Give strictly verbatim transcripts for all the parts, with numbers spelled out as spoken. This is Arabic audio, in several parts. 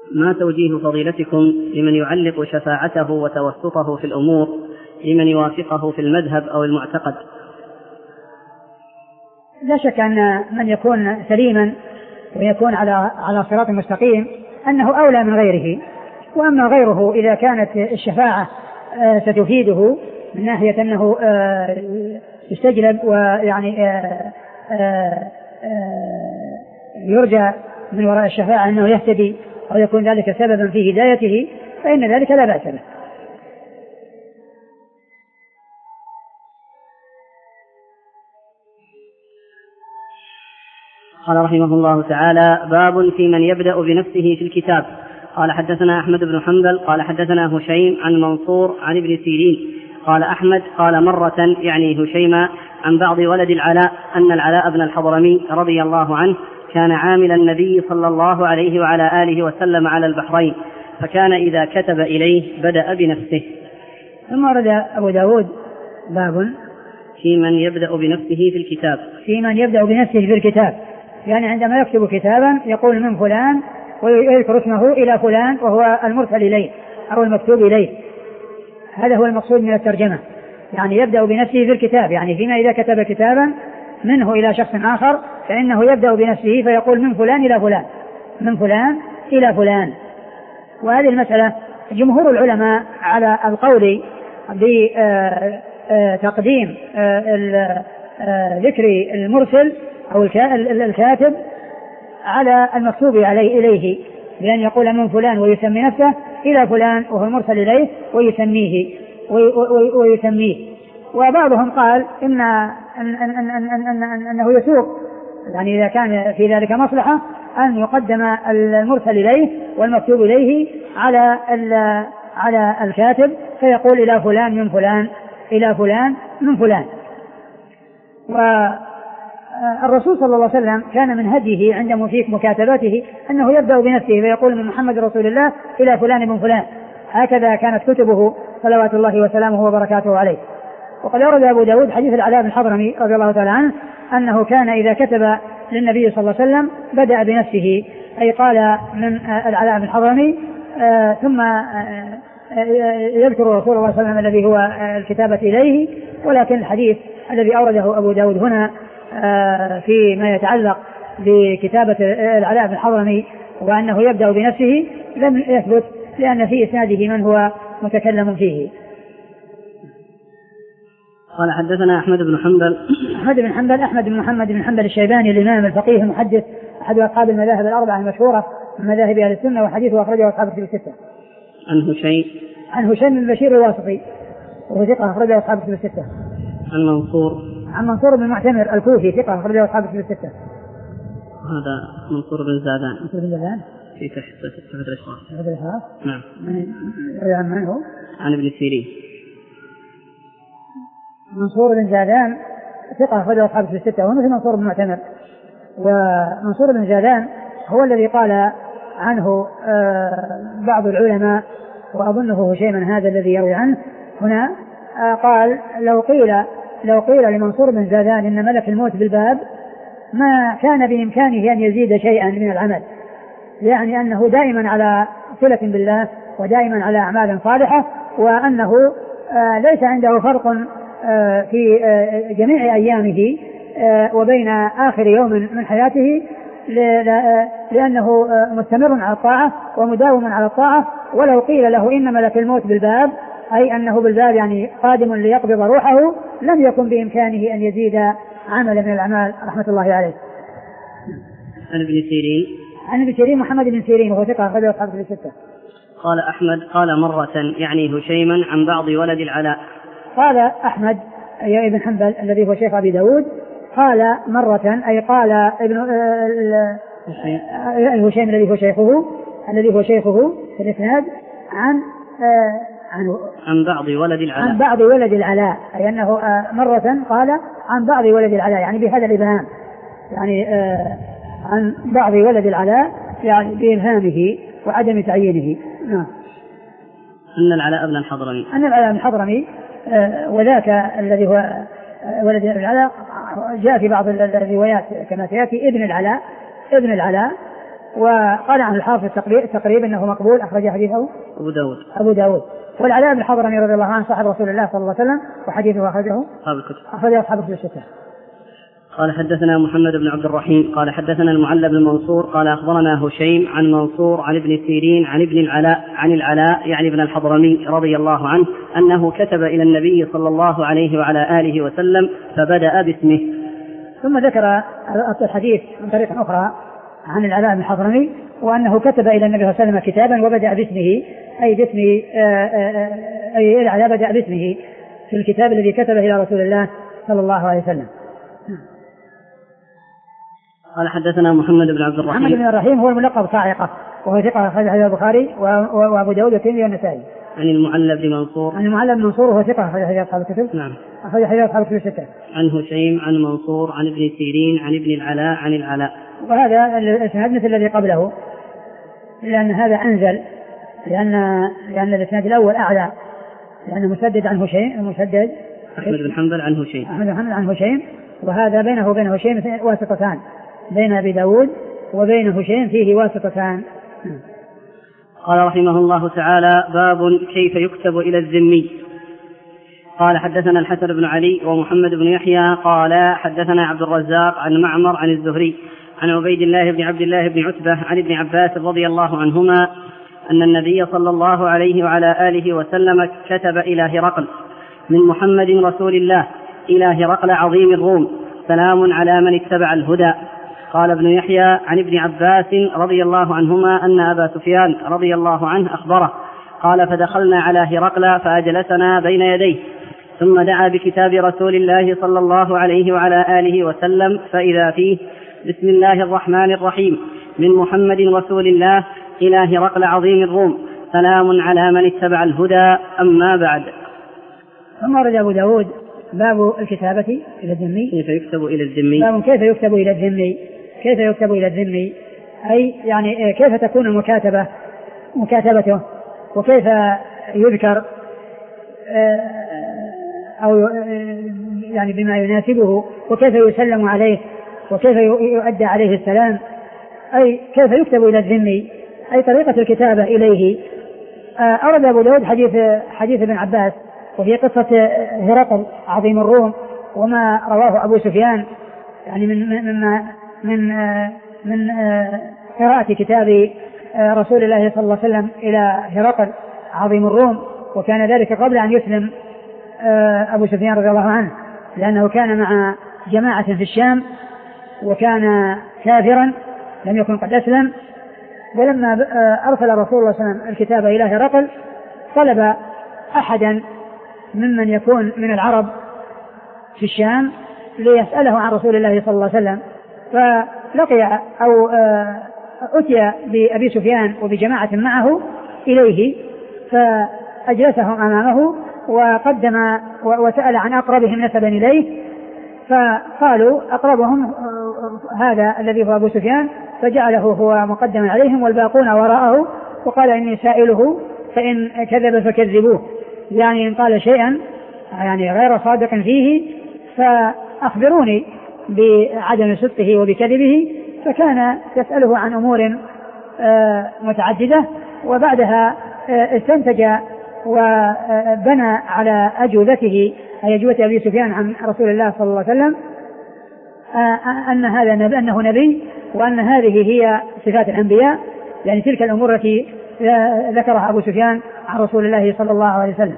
ما توجيه فضيلتكم لمن يعلق شفاعته وتوسطه في الأمور لمن يوافقه في المذهب أو المعتقد؟ لا شك أن من يكون سليما ويكون على على صراط مستقيم أنه أولى من غيره، وأما غيره إذا كانت الشفاعة ستفيده من ناحية أنه يستجلب ويعني يرجى من وراء الشفاعة أنه يهتدي أو يكون ذلك سببا في هدايته فإن ذلك لا بأس به. قال رحمه الله تعالى: باب في من يبدأ بنفسه في الكتاب. قال حدثنا أحمد بن حنبل قال حدثنا هشيم عن منصور عن ابن سيرين قال أحمد قال مرة يعني هشيما عن بعض ولد العلاء أن العلاء بن الحضرمي رضي الله عنه كان عامل النبي صلى الله عليه وعلى آله وسلم على البحرين، فكان إذا كتب إليه بدأ بنفسه. ثم ورد أبو داود باب في من يبدأ بنفسه في الكتاب. في من يبدأ بنفسه في الكتاب، يعني عندما يكتب كتابا يقول من فلان ويذكر اسمه إلى فلان وهو المرسل إليه أو المكتوب إليه. هذا هو المقصود من الترجمة، يعني يبدأ بنفسه في الكتاب، يعني فيما إذا كتب كتابا منه إلى شخص آخر فإنه يبدأ بنفسه فيقول من فلان إلى فلان من فلان إلى فلان. وهذه المسألة جمهور العلماء على القول بتقديم ذكر المرسل أو الكاتب على المكتوب عليه إليه، بأن يقول من فلان ويسمي نفسه إلى فلان وهو المرسل إليه ويسميه ويسميه. وبعضهم قال إن أن أن أن أن أن أن أنه يسوق، يعني إذا كان في ذلك مصلحة أن يقدم المرسل إليه والمكتوب إليه على على الكاتب فيقول إلى فلان من فلان إلى فلان من فلان. والرسول صلى الله عليه وسلم كان من هديه عند مفيك مكاتباته أنه يبدأ بنفسه فيقول من محمد رسول الله إلى فلان من فلان. هكذا كانت كتبه صلوات الله وسلامه وبركاته عليه. وقد أورد أبو داود حديث العلاء بن الحضرمي رضي الله تعالى عنه أنه كان إذا كتب للنبي صلى الله عليه وسلم بدأ بنفسه، أي قال من العلاء بن الحضرمي آه ثم آه يذكر رسول الله صلى الله عليه وسلم الذي هو الكتابة إليه. ولكن الحديث الذي أورده أبو داود هنا آه فيما يتعلق بكتابة العلاء بن الحضرمي وأنه يبدأ بنفسه لم يثبت، لأن في إسناده من هو متكلم فيه. قال حدثنا أحمد بن حنبل أحمد بن حنبل أحمد بن محمد بن حنبل الشيباني الإمام الفقيه المحدث أحد أصحاب المذاهب الأربعة المشهورة من مذاهب أهل السنة، وحديثه أخرجه أصحاب الكتب الستة. عن هشيم عن هشيم بن بشير الواسطي وهو ثقة أخرجه أصحاب الكتب الستة. عن منصور عن منصور بن معتمر الكوفي ثقة أخرجه أصحاب الكتب الستة. هذا منصور بن زادان منصور بن زادان في تحت الإشراف. تحت الإشراف نعم. عن من هو؟ عن ابن سيرين. منصور بن زادان ثقة أخرجه أصحاب الكتب الستة وهو مثل منصور بن معتمر. ومنصور بن زادان هو الذي قال عنه بعض العلماء وأظنه هشيما هذا الذي يروي عنه هنا قال لو قيل لو قيل لمنصور بن زادان إن ملك الموت بالباب ما كان بإمكانه أن يزيد شيئا من العمل، يعني أنه دائما على صلة بالله ودائما على أعمال صالحة، وأنه ليس عنده فرق في جميع أيامه وبين آخر يوم من حياته، لأنه مستمر على الطاعة ومداوم على الطاعة. ولو قيل له إن ملك الموت بالباب أي أنه بالباب يعني قادم ليقبض روحه لم يكن بإمكانه أن يزيد عملا من الأعمال رحمة الله عليه. عن ابن سيرين عن ابن سيرين محمد بن سيرين وهو ثقة أخرجه أصحاب الكتب الستة. قال أحمد قال مرة يعني هشيما عن بعض ولد العلاء. قال أحمد أي ابن حنبل الذي هو شيخ أبي داود قال مرة أي قال ابن هشيم الذي هو شيخه الذي هو شيخه في الإسناد عن عن عن بعض ولد العلاء عن بعض ولد العلاء أي أنه مرة قال عن بعض ولد العلاء يعني بهذا الإبهام، يعني عن بعض ولد العلاء يعني بإبهامه وعدم تعيينه. نعم. أن العلاء بن الحضرمي أن العلاء بن الحضرمي وذاك الذي هو ولد العلاء جاء في بعض الروايات كما سيأتي ابن العلاء ابن العلاء وقال عنه الحافظ التقريب أنه مقبول، أخرج حديثه أبو داود أبو داود. والعلاء بن الحضرمي رضي الله عنه صاحب رسول الله صلى الله عليه وسلم، وحديثه أخرجه أصحاب الكتب أخرجه أصحاب الكتب الستة. قال حدثنا محمد بن عبد الرحيم قال حدثنا المعلى بن منصور قال أخبرنا هشيم عن منصور عن ابن سيرين عن ابن العلاء عن العلاء يعني ابن الحضرمي رضي الله عنه أنه كتب إلى النبي صلى الله عليه وعلى آله وسلم فبدأ باسمه. ثم ذكر الحديث من طريق أخرى عن العلاء بن الحضرمي وأنه كتب إلى النبي صلى الله عليه وسلم كتابا وبدأ باسمه، أي باسم أي العلاء بدأ باسمه في الكتاب الذي كتبه إلى رسول الله صلى الله عليه وسلم. قال حدثنا محمد بن عبد الرحيم. محمد بن الرحيم هو الملقب صاعقة وهو ثقة أخرج حديث البخاري وأبو داود والترمذي والنسائي. عن المعلى بن منصور. عن المعلى بن منصور وهو ثقة أخرج حديث أصحاب الكتب. نعم. أخرج حديث أصحاب الكتب الستة. عن هشيم عن منصور عن ابن سيرين عن ابن العلاء عن العلاء. وهذا الإسناد مثل الذي قبله، لأن هذا أنزل، لأن لأن الإسناد الأول أعلى، لأن مسدد عن هشيم مسدد أحمد بن حنبل عن هشيم أحمد بن حنبل عن هشيم، وهذا بينه وبين هشيم واسطتان، بين أبي داود وبين هشيم فيه واسطتان. قال رحمه الله تعالى: باب كيف يكتب إلى الذمي. قال حدثنا الحسن بن علي ومحمد بن يحيى قال حدثنا عبد الرزاق عن معمر عن الزهري عن عبيد الله بن عبد الله بن عتبة عن ابن عباس رضي الله عنهما أن النبي صلى الله عليه وعلى آله وسلم كتب إلى هرقل من محمد رسول الله إلى هرقل عظيم الروم: سلام على من اتبع الهدى. قال ابن يحيى عن ابن عباس رضي الله عنهما أن أبا سفيان رضي الله عنه أخبره قال: فدخلنا على هرقل فأجلسنا بين يديه ثم دعا بكتاب رسول الله صلى الله عليه وعلى آله وسلم فإذا فيه: بسم الله الرحمن الرحيم، من محمد رسول الله إلى هرقل عظيم الروم: سلام على من اتبع الهدى، أما بعد. ثم ورد أبو داود باب الكتابة إلى الذمي. كيف يكتب إلى الذمي. باب كيف يكتب إلى الذمي. كيف يكتب إلى الذمي أي يعني كيف تكون المكاتبة مكاتبته، وكيف يذكر أو يعني بما يناسبه، وكيف يسلم عليه، وكيف يؤدى عليه السلام، أي كيف يكتب إلى الذمي، أي طريقة الكتابة إليه. أورد أبو داود حديث حديث ابن عباس وفي قصة هرقل عظيم الروم وما رواه أبو سفيان، يعني من من من من قراءة كتاب رسول الله صلى الله عليه وسلم إلى هرقل عظيم الروم، وكان ذلك قبل أن يسلم أبو سفيان رضي الله عنه، لأنه كان مع جماعة في الشام وكان كافرا لم يكن قد أسلم. ولما أرسل رسول الله صلى الله عليه وسلم الكتاب إلى هرقل طلب أحدا ممن يكون من العرب في الشام ليسأله عن رسول الله صلى الله عليه وسلم، فلقي أو أتي بأبي سفيان وبجماعة معه إليه فأجلسهم أمامه وقدم وسأل عن أقربهم نسبا إليه، فقالوا أقربهم هذا الذي هو أبو سفيان، فجعله هو مقدما عليهم والباقون وراءه، وقال: إني سائله فإن كذب فكذبوه، يعني إن قال شيئا يعني غير صادق فيه فأخبروني بعدم صدقه وبكذبه. فكان يسأله عن أمور متعددة، وبعدها استنتج وبنى على أجوبته أي أجوبة أبي سفيان عن رسول الله صلى الله عليه وسلم أن هذا نبي أنه نبي، وأن هذه هي صفات الأنبياء، يعني تلك الأمور التي ذكرها أبو سفيان عن رسول الله صلى الله عليه وسلم.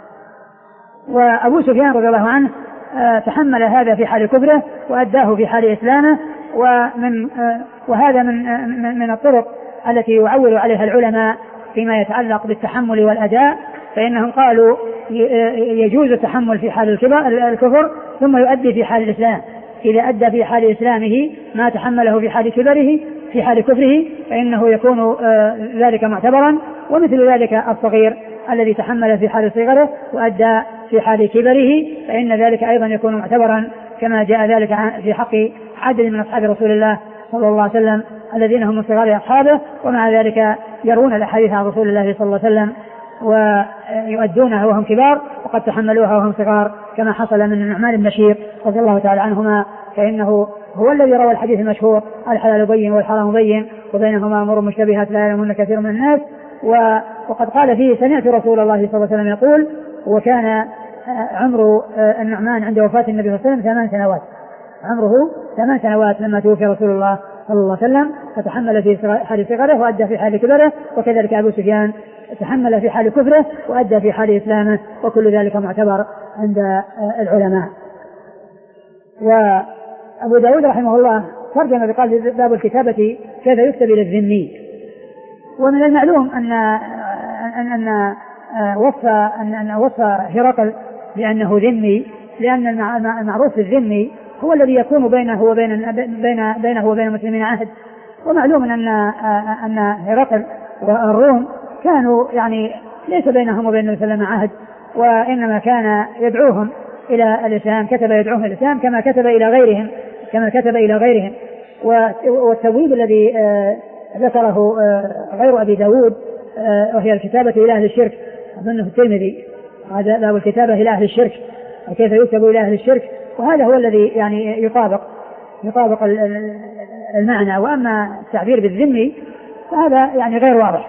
وأبو سفيان رضي الله عنه تحمل هذا في حال كبره وأداه في حال إسلامه، ومن وهذا من من الطرق التي يعول عليها العلماء فيما يتعلق بالتحمل والأداء، فإنهم قالوا يجوز التحمل في حال الكفر ثم يؤدي في حال الإسلام. إذا أدى في حال إسلامه ما تحمله في حال كبره في حال كفره فإنه يكون ذلك معتبرا، ومثل ذلك الصغير الذي تحمل في حال صغره وأدى في حال كبره فإن ذلك أيضا يكون معتبرا، كما جاء ذلك في حق عدد من أصحاب رسول الله صلى الله عليه وسلم الذين هم من صغار أصحابه، ومع ذلك يرون الأحاديث عن رسول الله صلى الله عليه وسلم ويؤدونها وهم كبار وقد تحملوها وهم صغار، كما حصل من النعمان بن بشير رضي الله تعالى عنهما، فإنه هو الذي روى الحديث المشهور: الحلال بين والحرام بين وبينهما أمور مشتبهات لا يعلمهن كثير من الناس. وقد قال فيه سمعت رسول الله صلى الله عليه وسلم يقول، وكان عمر النعمان عند وفاة النبي صلى الله عليه وسلم ثمان سنوات، عمره ثمان سنوات لما توفي رسول الله صلى الله عليه وسلم، فتحمل في حال صغره وأدى في حال كبره، وكذلك أبو سفيان تحمل في حال كفره وأدى في حال إسلامه، وكل ذلك معتبر عند العلماء. وأبو داود رحمه الله ترجم بقال باب الكتابة كيف يكتب إلى الذمي. ومن المعلوم أن أن أن وصى أن وصى هرقل بأنه ذمي، لأن المعروف في الذمي هو الذي يكون بينه وبين بين بينه وبين المسلمين عهد. ومعلوم أن أن هرقل والروم كانوا يعني ليس بينهم وبين النبي صلى الله عليه وسلم عهد، وإنما كان يدعوهم إلى الإسلام، كتب يدعوهم إلى الإسلام كما كتب إلى غيرهم كما كتب إلى غيرهم. والتبويب الذي ذكره غير أبي داود وهي الكتابة إلى أهل الشرك، أظنه الترمذي، هذا باب الكتابة إلى أهل الشرك وكيف يكتب إلى أهل الشرك، وهذا هو الذي يعني يطابق يطابق المعنى. وأما التعبير بالذمي فهذا يعني غير واضح.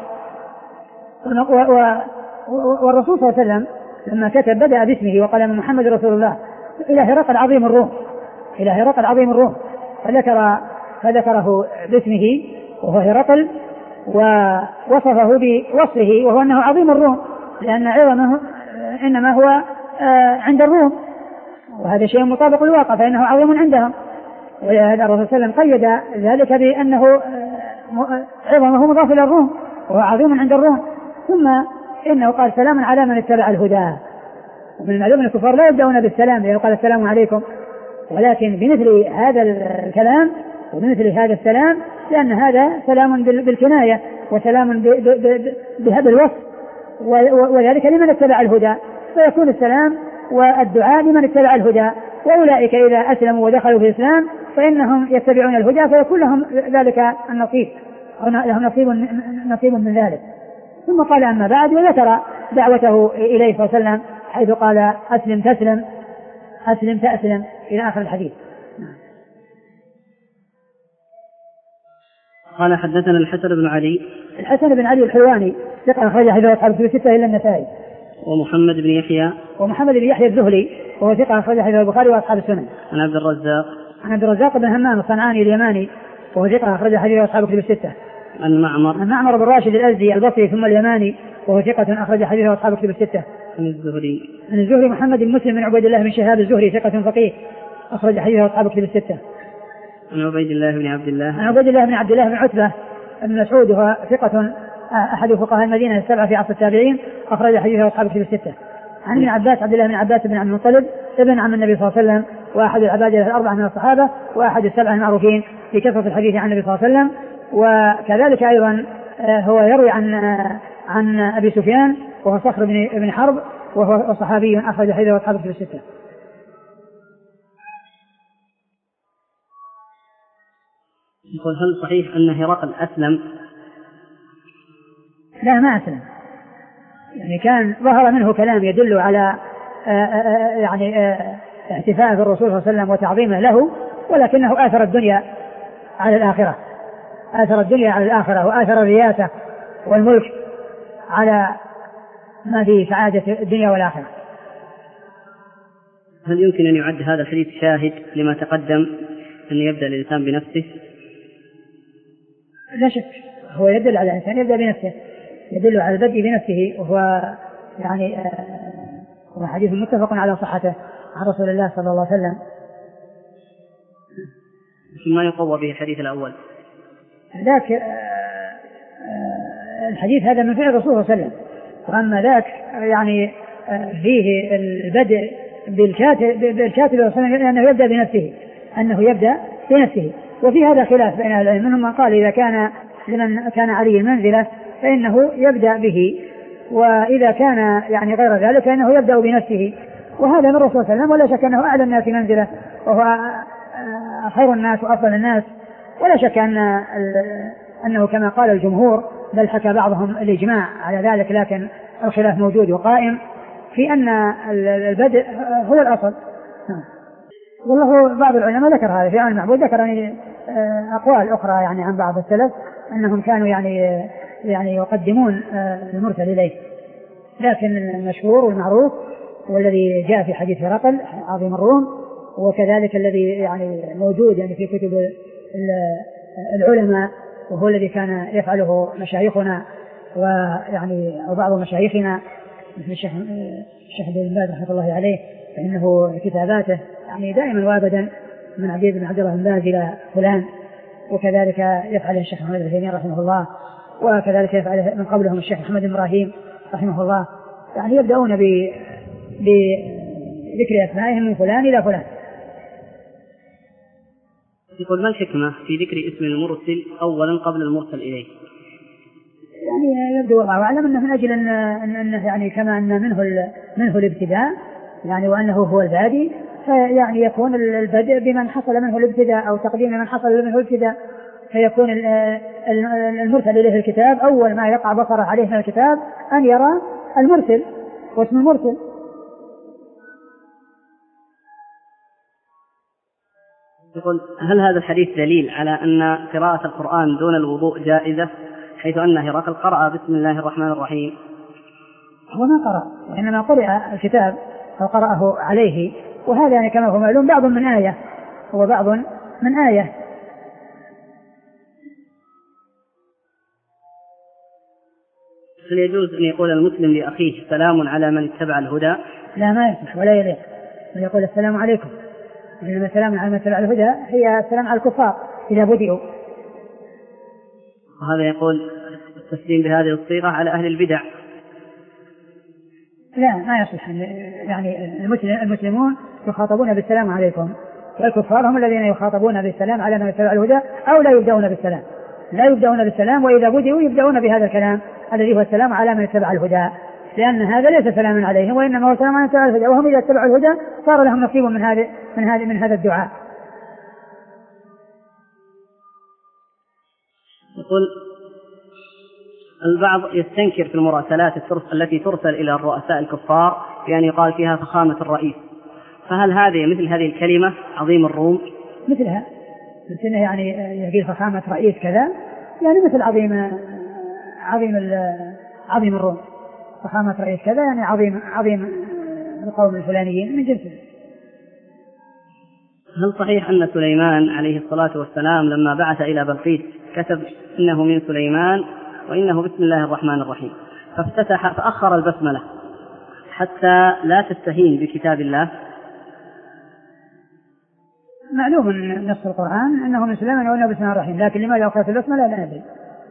والرسول صلى الله عليه وسلم لما كتب بدأ باسمه وقال من محمد رسول الله إلى هرقل عظيم الروم إلى هرقل عظيم الروم فذكر فذكره باسمه وهو هرقل، ووصفه بوصفه وهو أنه عظيم الروم، لأن عظمه إنما هو عند الروم، وهذا شيء مطابق للواقع، فإنه عظيم عندهم. وهذا الرسول صلى الله عليه وسلم قيد ذلك بأنه عظمه مضاف إلى الروم وهو عظيم عند الروم. ثم إنه قال سلام على من اتبع الهدى. ومن المعلوم أن الكفار لا يبدأون بالسلام لأنه قال السلام عليكم، ولكن بمثل هذا الكلام وبمثل هذا السلام، لأن هذا سلام بالكناية وسلام بهذا الوصف، وذلك لمن اتبع الهدى، فيكون السلام والدعاء لمن اتبع الهدى. وأولئك إذا أسلموا ودخلوا في الإسلام فإنهم يتبعون الهدى، فيكون لهم ذلك النصيب أو لهم نصيب نصيب من ذلك. ثم قال أما بعد، وذكر دعوته إليه صلى الله عليه وسلم حيث قال أسلم تسلم أسلم تأسلم إلى آخر الحديث. قال حدثنا الحسن بن علي الحسن بن علي الحلواني ثقة أخرج حديثه أصحاب الكتب الستة إلا النسائي. ومحمد بن يحيى ومحمد بن يحيى الزهري وهو ثقة أخرج حديثه البخاري وأصحاب السنن. عن عبد الرزاق عن عبد الرزاق بن همام الصنعاني اليماني وهو ثقة أخرج حديثه أصحاب الكتب الستة. عن معمر عن معمر بن راشد الأزدي البصري ثم اليماني وهو ثقة أخرج حديثه أصحاب الكتب الستة. عن الزهري عن الزهري محمد بن مسلم بن عبيد الله بن شهاب الزهري ثقة فقيه أخرج حديثه أصحاب الكتب الستة. عن عبيد الله بن عبد الله عن عبيد الله بن عبد الله بن عتبة بن مسعود وهو ثقة أحد فقهاء المدينة السبعة في عصر التابعين أخرج حديثه أصحاب الكتب الستة. عن ابن عباس عبد الله بن عباس بن عبد المطلب ابن عم النبي صلى الله عليه وسلم وأحد العبادة الأربعة من الصحابة وأحد السبعة المعروفين في كثرة الحديث عن النبي صلى الله عليه وسلم. وكذلك أيضا هو يروي عن عن أبي سفيان وهو صخر بن بن حرب وهو صحابي أخرج حديثه أصحاب الكتب الستة. يقول هل صحيح أن هرقل أسلم؟ لا ما أسلم، يعني كان ظهر منه كلام يدل على يعني احتفاء بالرسول صلى الله عليه وسلم وتعظيمه له، ولكنه آثر الدنيا على الآخرة آثر الدنيا على الآخرة وآثر الرياسة والملك على ما فيه سعادة الدنيا والآخرة. هل يمكن أن يعد هذا الحديث شاهد لما تقدم أن يبدأ الإنسان بنفسه؟ لا شك، هو يدل على الإنسان يبدأ بنفسه، يدل على البدء بنفسه، وهو يعني هو حديث متفق على صحته عن رسول الله صلى الله عليه وسلم. ما يقوى به الحديث الأول؟ ذاك الحديث هذا من فعل الرسول صلى الله عليه وسلم، وأما ذاك يعني فيه البدء بالكاتب بالكاتب أنه يبدأ بنفسه أنه يبدأ بنفسه. وفي هذا خلاف بين أهل العلم، منهم من قال إذا كان لمن كان عليه المنزلة فإنه يبدأ به، وإذا كان يعني غير ذلك فإنه يبدأ بنفسه. وهذا من الرسول صلى الله عليه وسلم، ولا شك أنه أعلى الناس منزلة وهو خير الناس وأفضل الناس، ولا شك أن أنه كما قال الجمهور، بل حكى بعضهم الإجماع على ذلك، لكن الخلاف موجود وقائم في أن البدء هو الأصل. والله بعض العلماء ذكر هذا في عن المعبود، ذكر يعني أقوال أخرى يعني عن بعض السلف، أنهم كانوا يعني يعني يقدمون المرسل إليه. لكن المشهور والمعروف والذي جاء في حديث هرقل عظيم الروم، وكذلك الذي يعني موجود يعني في كتب العلماء، وهو الذي كان يفعله مشايخنا ويعني أو بعض مشايخنا مثل الشيخ الشيخ بن باز رحمة الله عليه، فإنه كتاباته يعني دائما وابدا من عبيد بن عبد الله بن باز إلى فلان، وكذلك يفعله الشيخ محمد بن عثيمين رحمه الله، وكذلك يفعله من قبلهم الشيخ محمد بن إبراهيم رحمه الله. يعني يبدأون بذكر أسمائهم من فلان إلى فلان. يقول ما الحكمة في ذكر اسم المرسل أولا قبل المرسل إليه؟ يعني يبدو والله أعلم أنه من أجل أن أنه يعني كما أن منه منه الابتداء يعني وأنه هو البادي، فيعني يكون البدء بمن حصل منه الابتداء أو تقديم من حصل منه الابتداء، فيكون المرسل إليه الكتاب أول ما يقع بصره عليه من الكتاب أن يرى المرسل واسم المرسل. يقول هل هذا الحديث دليل على أن قراءة القرآن دون الوضوء جائزة، حيث أن هرقل قرأ بسم الله الرحمن الرحيم؟ هو ما قرأ، وإنما قرأ الكتاب أو قرأه عليه، وهذا يعني كما هو معلوم بعض من آية، هو بعض من آية. هل يجوز أن يقول المسلم لأخيه سلام على من اتبع الهدى؟ لا، ما يصح ولا يليق أن يقول السلام عليكم، إنما السلام على من اتبع الهدى هي السلام على الكفار إذا بدئوا. وهذا يقول التسليم بهذه الصيغة على أهل البدع. لا، ما يصح. يعني المسلم المسلمون يخاطبون بالسلام عليكم، والكفار هم الذين يخاطبون بالسلام على من اتبع الهدى، أو لا يبدأون بالسلام، لا يبدأون بالسلام، وإذا بدئوا يبدأون بهذا الكلام الذي هو السلام على من اتبع الهدى، لأن هذا ليس سلاما عليهم، وإنما هو سلام على من اتبع الهدى، وهم إذا اتبعوا الهدى صار لهم نصيب من هذا من هذا من هذا الدعاء. يقول البعض يستنكر في المراسلات التي ترسل إلى الرؤساء الكفار بأن يقال فيها فخامة الرئيس، فهل هذه مثل هذه الكلمة عظيم الروم مثلها مثل يعني يقول فخامة رئيس كذا، يعني مثل عظيم عظيم عظيم الروم، فخامة رئيس كذا يعني عظيم عظيم القوم الفلانيين من جنسه. هل صحيح أن سليمان عليه الصلاة والسلام لما بعث إلى بلقيس كتب إنه من سليمان وإنه بسم الله الرحمن الرحيم، فافتتح فأخر البسملة حتى لا تستهين بكتاب الله؟ معلوم من نص القرآن أنه من سليمان وإنه بسم الله الرحمن الرحيم، لكن لماذا أخرت البسملة لا ندري.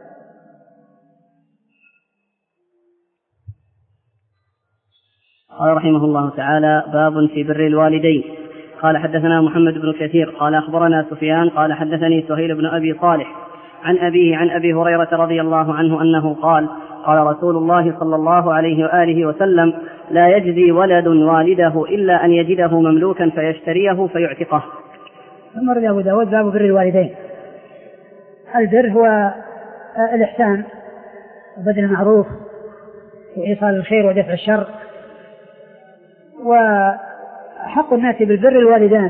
قال رحمه الله تعالى: باب في بر الوالدين. قال حدثنا محمد بن كثير قال أخبرنا سفيان قال حدثني سهيل بن أبي صالح عن أبيه عن أبي هريرة رضي الله عنه أنه قال: قال رسول الله صلى الله عليه وآله وسلم: لا يجزي ولد والده إلا أن يجده مملوكا فيشتريه فيعتقه. ثم رد أبو داود: باب بر الوالدين. البر هو الإحسان وبذل المعروف وإيصال الخير ودفع الشر، وحق الناس بالبر الوالدان،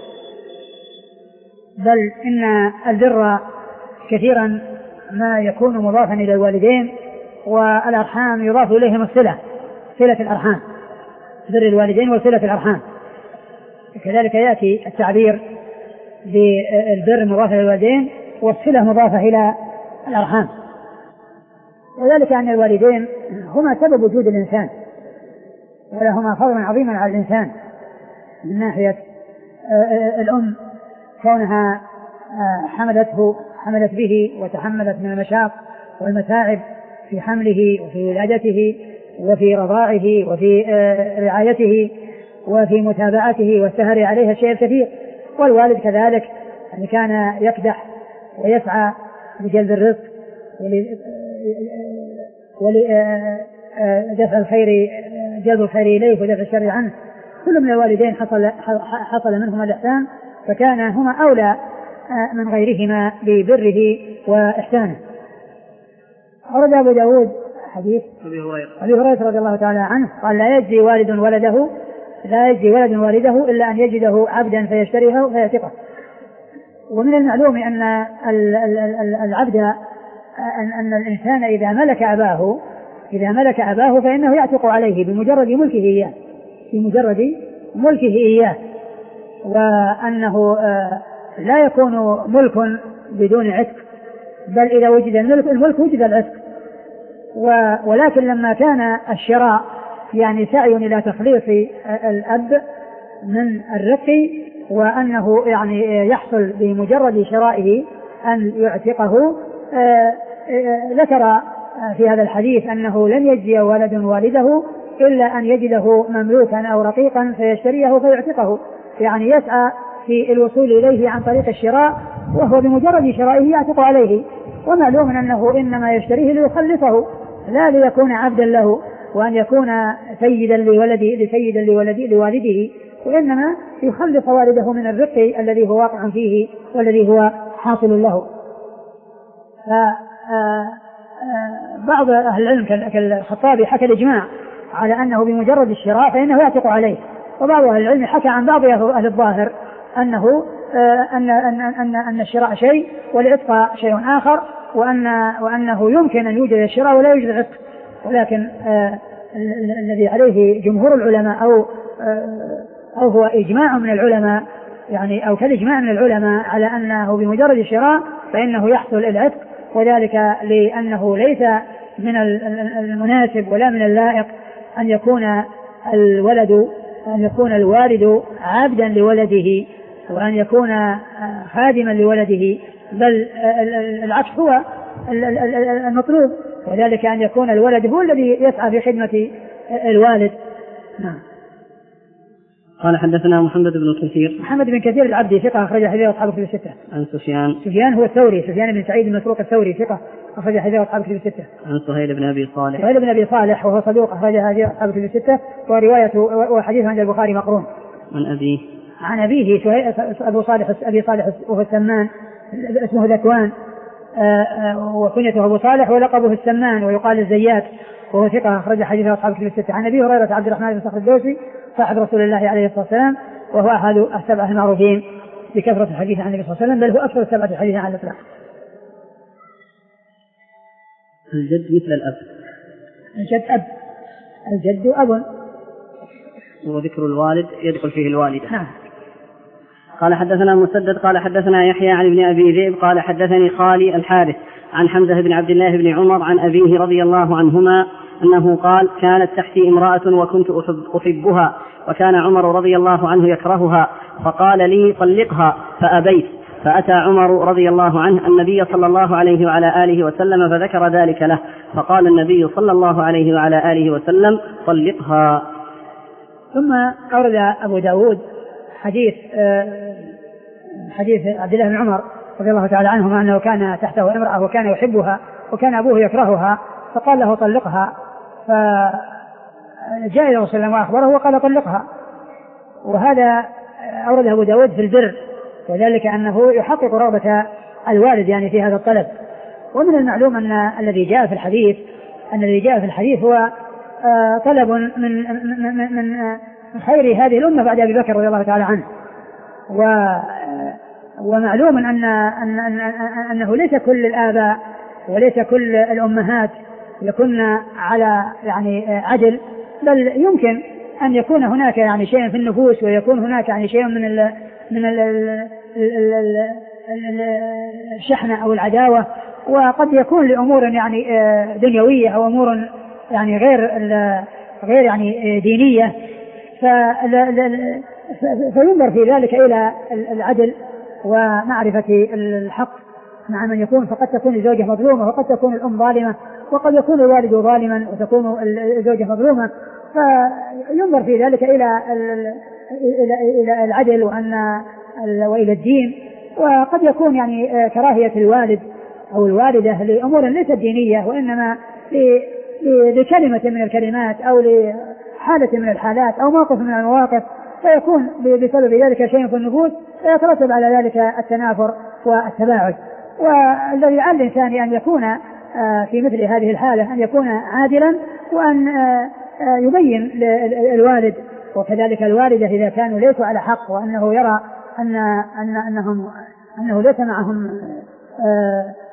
بل إن البر كثيرا ما يكون مضافا إلى الوالدين، والأرحام يضاف إليهم الصلة، صلة الأرحام، بر الوالدين وصلة الأرحام. كذلك يأتي التعبير بالبر مضافة إلى الوالدين والصلة مضافة إلى الأرحام، وذلك أن الوالدين هما سبب وجود الإنسان، ولهما فضل عظيما على الإنسان من ناحية الأم كونها حملته حملت به وتحملت من المشاق والمتاعب في حمله وفي ولادته وفي رضاعه وفي رعايته وفي متابعته والسهر عليها شيء كثير. والوالد كذلك يعني كان يكدح ويسعى لجلب الرزق ولدفع الخير، جلب الخير إليه ودفع الشر عنه. كل من الوالدين حصل, حصل منهما الإحسان، فكان هما أولى من غيرهما ببره وإحسانه. أورد أبو داود حديث أبي هريرة رضي الله تعالى عنه قال: لا يجزي والد ولده لا يجزي ولد والده إلا أن يجده عبدا فيشتريه فيعتقه. ومن المعلوم أن العبد أن, أن الإنسان إذا ملك أباه إذا ملك أباه فإنه يعتق عليه بمجرد ملكه إياه بمجرد ملكه إياه وأنه لا يكون ملك بدون عتق، بل إذا وجد الملك, الملك وجد العتق. ولكن لما كان الشراء يعني سعي إلى تخليص الأب من الرق، وأنه يعني يحصل بمجرد شرائه أن يعتقه، ذكر في هذا الحديث أنه لن يجزي ولد والده إلا أن يجده مملوكا أو رقيقا فيشتريه فيعتقه، يعني يسعى في الوصول إليه عن طريق الشراء، وهو بمجرد شرائه يعتق عليه. ومعلوم أنه إنما يشتريه ليخلصه لا ليكون عبدا له وأن يكون سيدا لولده لسيدا لولده لوالده، وإنما يخلص والده من الرق الذي هو واقع فيه والذي هو حاصل له. بعض أهل العلم كالخطابي حكى الإجماع على أنه بمجرد الشراء فإنه يعتق عليه، وبعض أهل العلم حكى عن بعض أهل الظاهر أنه أن, أن, أن, أن الشراء شيء والعتق شيء آخر، وأن وأنه يمكن أن يوجد الشراء ولا يوجد العتق. ولكن الذي عليه جمهور العلماء أو أو هو إجماع من العلماء يعني أو كالإجماع من العلماء على أنه بمجرد الشراء فإنه يحصل العتق، وذلك لأنه ليس من المناسب ولا من اللائق أن يكون الولد أن يكون الوالد عبدا لولده وأن يكون خادما لولده، بل العكس هو المطلوب، وذلك أن يكون الولد هو الذي يسعى في خدمة الوالد. نعم. قال حدثنا محمد بن كثير محمد بن كثير العبدي ثقة أخرج حديثه أصحاب كتب الستة. عن سفيان سفيان هو الثوري سفيان بن سعيد المسروق الثوري ثقة أخرج حديثه أصحاب كتب الستة. عن سهيل بن أبي صالح سهيل بن أبي صالح وهو صدوق أخرج حديثه أصحاب كتب الستة، وروايته وحديثه عند البخاري مقرون. عن أبيه عن أبيه أبو صالح أبي صالح وهو السمان اسمه ذكوان وكنيته أبو صالح ولقبه السمان ويقال الزيات، وهو ثقة أخرج حديثه أصحاب كتب الستة. عن أبي هريرة عبد الرحمن بن صخر الدوسي صاحب رسول الله عليه الصلاة والسلام، وهو أحد السبعة المعروفين بكثرة الحديث عن النبي صلى الله عليه وسلم، بل هو أكثر السبعة الحديث عن الإطلاق. الجد مثل الأب. الجد أب الجد أب، وذكر الوالد يدخل فيه الوالدة. نعم. قال حدثنا مسدد قال حدثنا يحيى عن ابن أبي ذئب قال حدثني خالي الحارث عن حمزة بن عبد الله بن عمر عن أبيه رضي الله عنهما أنه قال كانت تحتي امرأة وكنت أحب أحبها وكان عمر رضي الله عنه يكرهها فقال لي طلقها فأبيت، فأتى عمر رضي الله عنه النبي صلى الله عليه وعلى آله وسلم فذكر ذلك له، فقال النبي صلى الله عليه وعلى آله وسلم طلقها. ثم أورد أبو داود حديث حديث عبد الله بن عمر رضي الله تعالى عنهما أنه كان تحته امرأة وكان يحبها وكان أبوه يكرهها فقال له طلقها، فجاء إلى رسول الله وأخبره وقال طلقها. وهذا أورده أبو داود في البر، وذلك أنه يحقق رغبة الوالد يعني في هذا الطلب. ومن المعلوم أن الذي جاء في الحديث أن الذي جاء في الحديث هو طلب من من من خير هذه الأمة بعد أبي بكر رضي الله تعالى عنه. ومعلوم أن أن أنه ليس كل الآباء وليس كل الأمهات يكون على يعني عدل، بل يمكن أن يكون هناك يعني شيء في النفوس ويكون هناك يعني شيء من ال من ال الشحنة أو العداوة، وقد يكون لأمور يعني دنيوية أو أمور يعني غير غير يعني دينية، فينظر في ذلك إلى العدل ومعرفة الحق مع من يكون. فقد تكون الزوجة مظلومة وقد تكون الأم ظالمة وقد يكون الوالد ظالما وتكون الزوجة مظلومة، فينظر في ذلك إلى إلى العدل وأن وإلى الدين. وقد يكون يعني كراهية الوالد أو الوالدة لأمور ليست دينية وإنما لكلمة من الكلمات أو لحالة من الحالات أو موقف من المواقف، فيكون بسبب ذلك شيء في النفوس فيترتب على ذلك التنافر والتباعد. والذي على الإنسان أن يكون في مثل هذه الحالة أن يكون عادلا وأن يبين للوالد وكذلك الوالدة إذا كانوا ليسوا على حق وأنه يرى أن أن أنهم أنه ليس معهم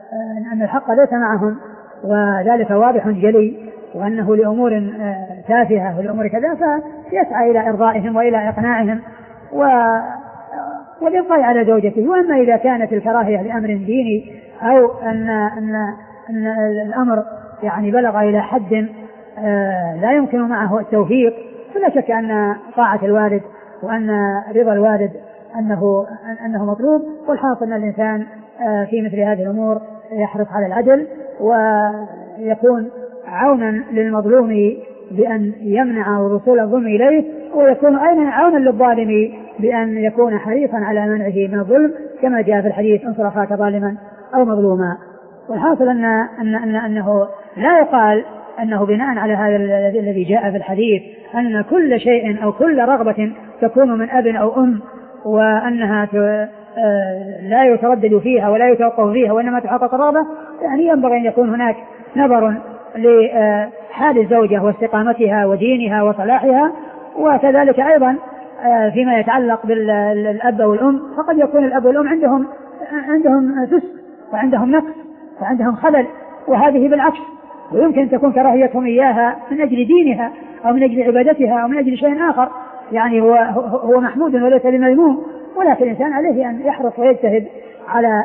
أن الحق ليس معهم وذلك واضح جلي، وأنه لأمور تافهة ولأمور كذا، فيسعى إلى إرضائهم وإلى إقناعهم والإبقاء على زوجته. وأما إذا كانت الكراهية لأمر ديني أو أن, أن, أن الأمر يعني بلغ إلى حد لا يمكن معه التوفيق، فلا شك أن طاعة الوالد وأن رضا الوالد أنه, أنه مطلوب. والحاصل أن الإنسان في مثل هذه الأمور يحرص على العدل ويكون عونا للمظلوم بأن يمنع وصول الظلم إليه، ويكون أيضا عونا للظالم بأن يكون حريصا على منعه من الظلم، كما جاء في الحديث انصر أخاك ظالما أو مظلوما. والحاصل أن أن أن أنه لا يقال أنه بناء على هذا الذي جاء في الحديث أن كل شيء أو كل رغبة تكون من أب أو أم وأنها لا يتردد فيها ولا يتوقف فيها وإنما تحقق الرغبة، يعني ينبغي أن يكون هناك نظر لحال الزوجة واستقامتها ودينها وصلاحها. وكذلك أيضا فيما يتعلق بالأب والأم، فقد يكون الأب والأم عندهم عندهم فسق وعندهم نقص وعندهم خلل، وهذه بالعكس، ويمكن أن تكون كراهيتهم إياها من أجل دينها أو من أجل عبادتها أو من أجل شيء آخر، يعني هو هو محمود وليس بمذموم. ولكن الإنسان عليه أن يحرص ويجتهد على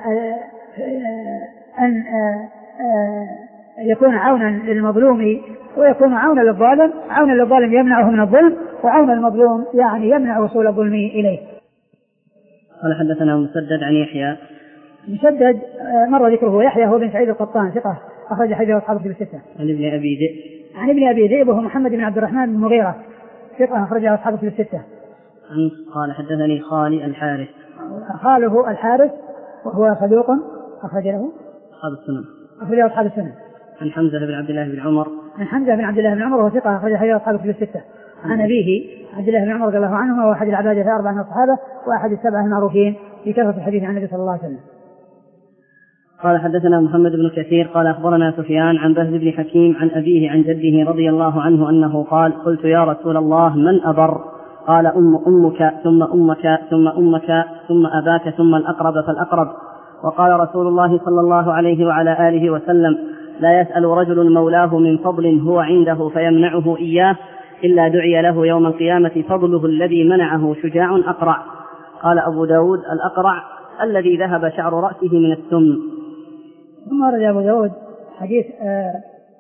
أن يكون عونا للمظلوم ويكون عونا للظالم. عونا للظالم يمنعه من الظلم، وعونا المظلوم يعني يمنع وصول الظلم إليه. قال حدثنا مسدد عن يحيى. مسدد مر ذكره، يحيى هو بن سعيد القطان ثقة أخرج حديثه أصحاب الكتب الستة. عن ابن أبي ذئب. عن ابن أبي ذئب وهو محمد بن عبد الرحمن بن المغيرة ثقة أخرجه أصحاب الكتب الستة. قال حدثني خالي الحارث. خاله الحارث وهو صدوق أخرج له أصحاب السنن. أخرج له أصحاب السنن. عن حمزة بن عبد الله بن عمر. عن حمزة بن عبد الله بن عمر وهو ثقة أخرج حديث أصحاب الكتب الستة. عن أبيه عبد الله بن عمر رضي الله عنهما، وأحد العباد الأربعة من الصحابة وأحد السبعة المعروفين بكثرة الحديث عن النبي صلى الله عليه وسلم. قال حدثنا محمد بن كثير قال أخبرنا سفيان عن بهز بن حكيم عن أبيه عن جده رضي الله عنه أنه قال قلت يا رسول الله من أبر؟ قال أم أمك ثم أمك ثم أمك ثم أباك ثم الأقرب فالأقرب. وقال رسول الله صلى الله عليه وعلى آله وسلم لا يسأل رجل مولاه من فضل هو عنده فيمنعه إياه إلا دعي له يوم القيامة فضله الذي منعه شجاع أقرع. قال أبو داود الأقرع الذي ذهب شعر رأسه من السم. ثم ورد أبو داود حديث آه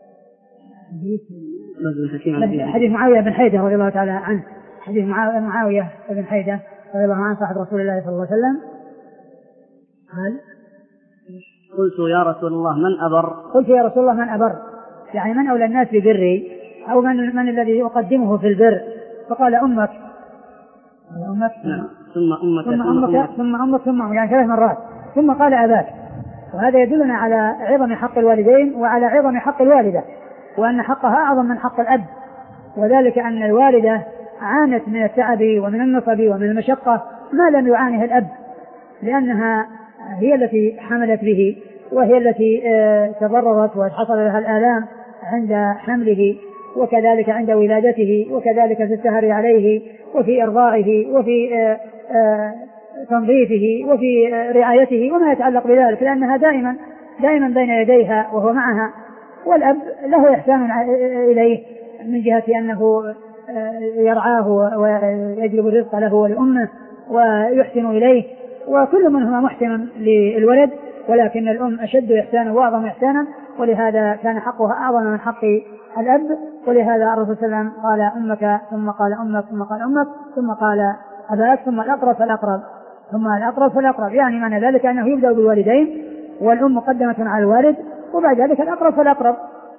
حديث, حديث معاوية بن حيدة رضي الله تعالى عنه، حديث معاوية بن حيدة رضي الله عنه صاحب رسول الله صلى الله عليه وسلم قال قلت يا رسول الله من أبر؟ قلت يا رسول الله من أبر، يعني من أولى الناس ببري أو من, من الذي يقدمه في البر؟ فقال أمك أمك نعم. ثم أمك ثم أمك ثم أمك ثم أمك يعني ثلاث مرات، ثم قال أباك. وهذا يدلنا على عظم حق الوالدين وعلى عظم حق الوالدة، وأن حقها أعظم من حق الأب، وذلك أن الوالدة عانت من التعب ومن النصب ومن المشقة ما لم يعانه الأب، لأنها هي التي حملت به وهي التي تضررت وحصل لها الآلام عند حمله وكذلك عند ولادته وكذلك في السهر عليه وفي إرضاعه وفي تنظيفه وفي رعايته وما يتعلق بذلك، لأنها دائما دائما بين يديها وهو معها. والأب له إحسان إليه من جهة أنه يرعاه ويجلب الرزق له ولأمه ويحسن إليه، وكل منهما محسن للولد، ولكن الأم أشد إحسانا وأعظم إحسانا، ولهذا كان حقها أعظم من حق الأب. ولهذا الرسول صلى الله عليه وسلم قال أمك ثم قال أمك ثم قال أمك ثم قال أباك ثم الأقرب فالأقرب ثم الأقرب فالأقرب، يعني معنى ذلك أنه يبدأ بالوالدين والأم مقدمة على الوالد وبعد ذلك الأقرب فالأقرب.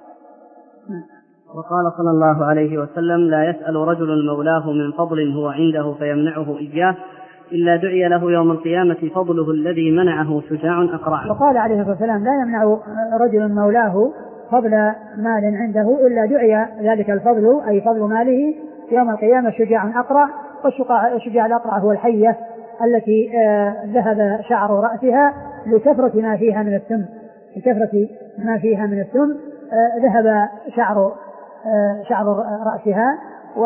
وقال صلى الله عليه وسلم لا يسأل رجل مولاه من فضل هو عنده فيمنعه إياه إلا دعي له يوم القيامة فضله الذي منعه شجاع أقرع. وقال عليه الصلاة والسلام لا يمنع رجل مولاه فضل مال عنده إلا دعي ذلك الفضل أي فضل ماله يوم القيامة شجاع أقرع. والشجاع الأقرع هو الحية التي ذهب شعر رأسها لكثرة ما فيها من السم لكثرة ما فيها من السم ذهب شعر شعر رأسها.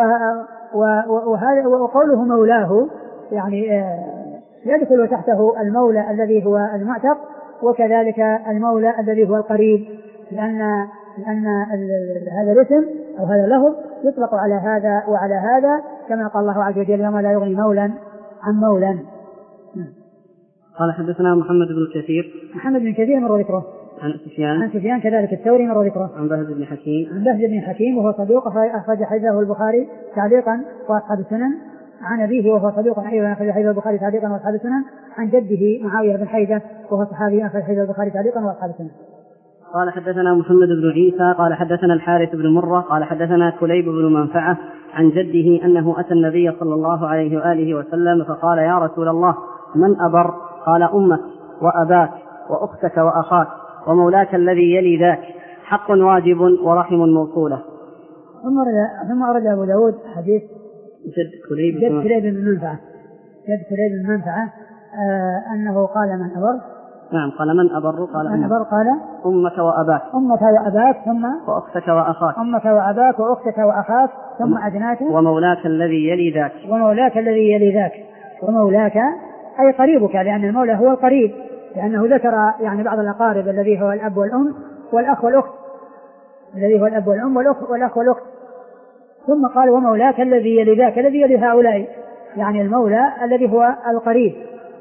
وهذا وقوله مولاه يعني يدخل تحته المولى الذي هو المعتق، وكذلك المولى الذي هو القريب، لأن لأن هذا الاسم أو هذا اللفظ يطلق على هذا وعلى هذا، كما قال الله عز وجل: يوم لا يغني مولى عن مولى. قال حدثنا محمد بن كثير. محمد بن كثير مر ذكره. عن سفيان. عن سفيان كذلك الثوري مر ذكره. عن بهز بن حكيم. عن بهز بن حكيم وهو صدوق أخرج حديثه البخاري تعليقا وأصحاب السنن. عن أبيه وهو صدوق أيضا أخرج حديثه البخاري تعليقا وأصحاب السنن. عن جده معاوية بن حيدة وهو صحابي أخرج حديثه البخاري تعليقا وأصحاب السنن. قال حدثنا محمد بن عيسى قال حدثنا الحارث بن مرة قال حدثنا كليب بن منفعة عن جده أنه أتى النبي صلى الله عليه وآله وسلم فقال: يا رسول الله، من أبر؟ قال: أمك وأباك وأختك وأخاك ومولاك الذي يلي ذاك، حق واجب ورحم موصولة. ثم أرد أبو داود حديث جد كليب جد كليب بن منفعة جد كليب بن منفعة آه أنه قال: من أبر؟ نعم، قال: من أبر؟ قال: من أبر؟ قال: أمك وأباك أمك وأباك ثم وأختك وأخاك أمك وأباك وأختك وأخاك ثم أدناك ومولاك الذي يلي ذاك ومولاك الذي يلي ذاك. ومولاك أي قريبك، لأن المولى هو القريب، لأنه ذكر يعني بعض الأقارب الذي هو الأب والأم والأخ والأخت، الذي هو الأب والأم والأخ والأخ والأخت. ثم قال: ومولاك الذي يلي ذاك، الذي يلي هؤلاء، يعني المولى الذي هو القريب.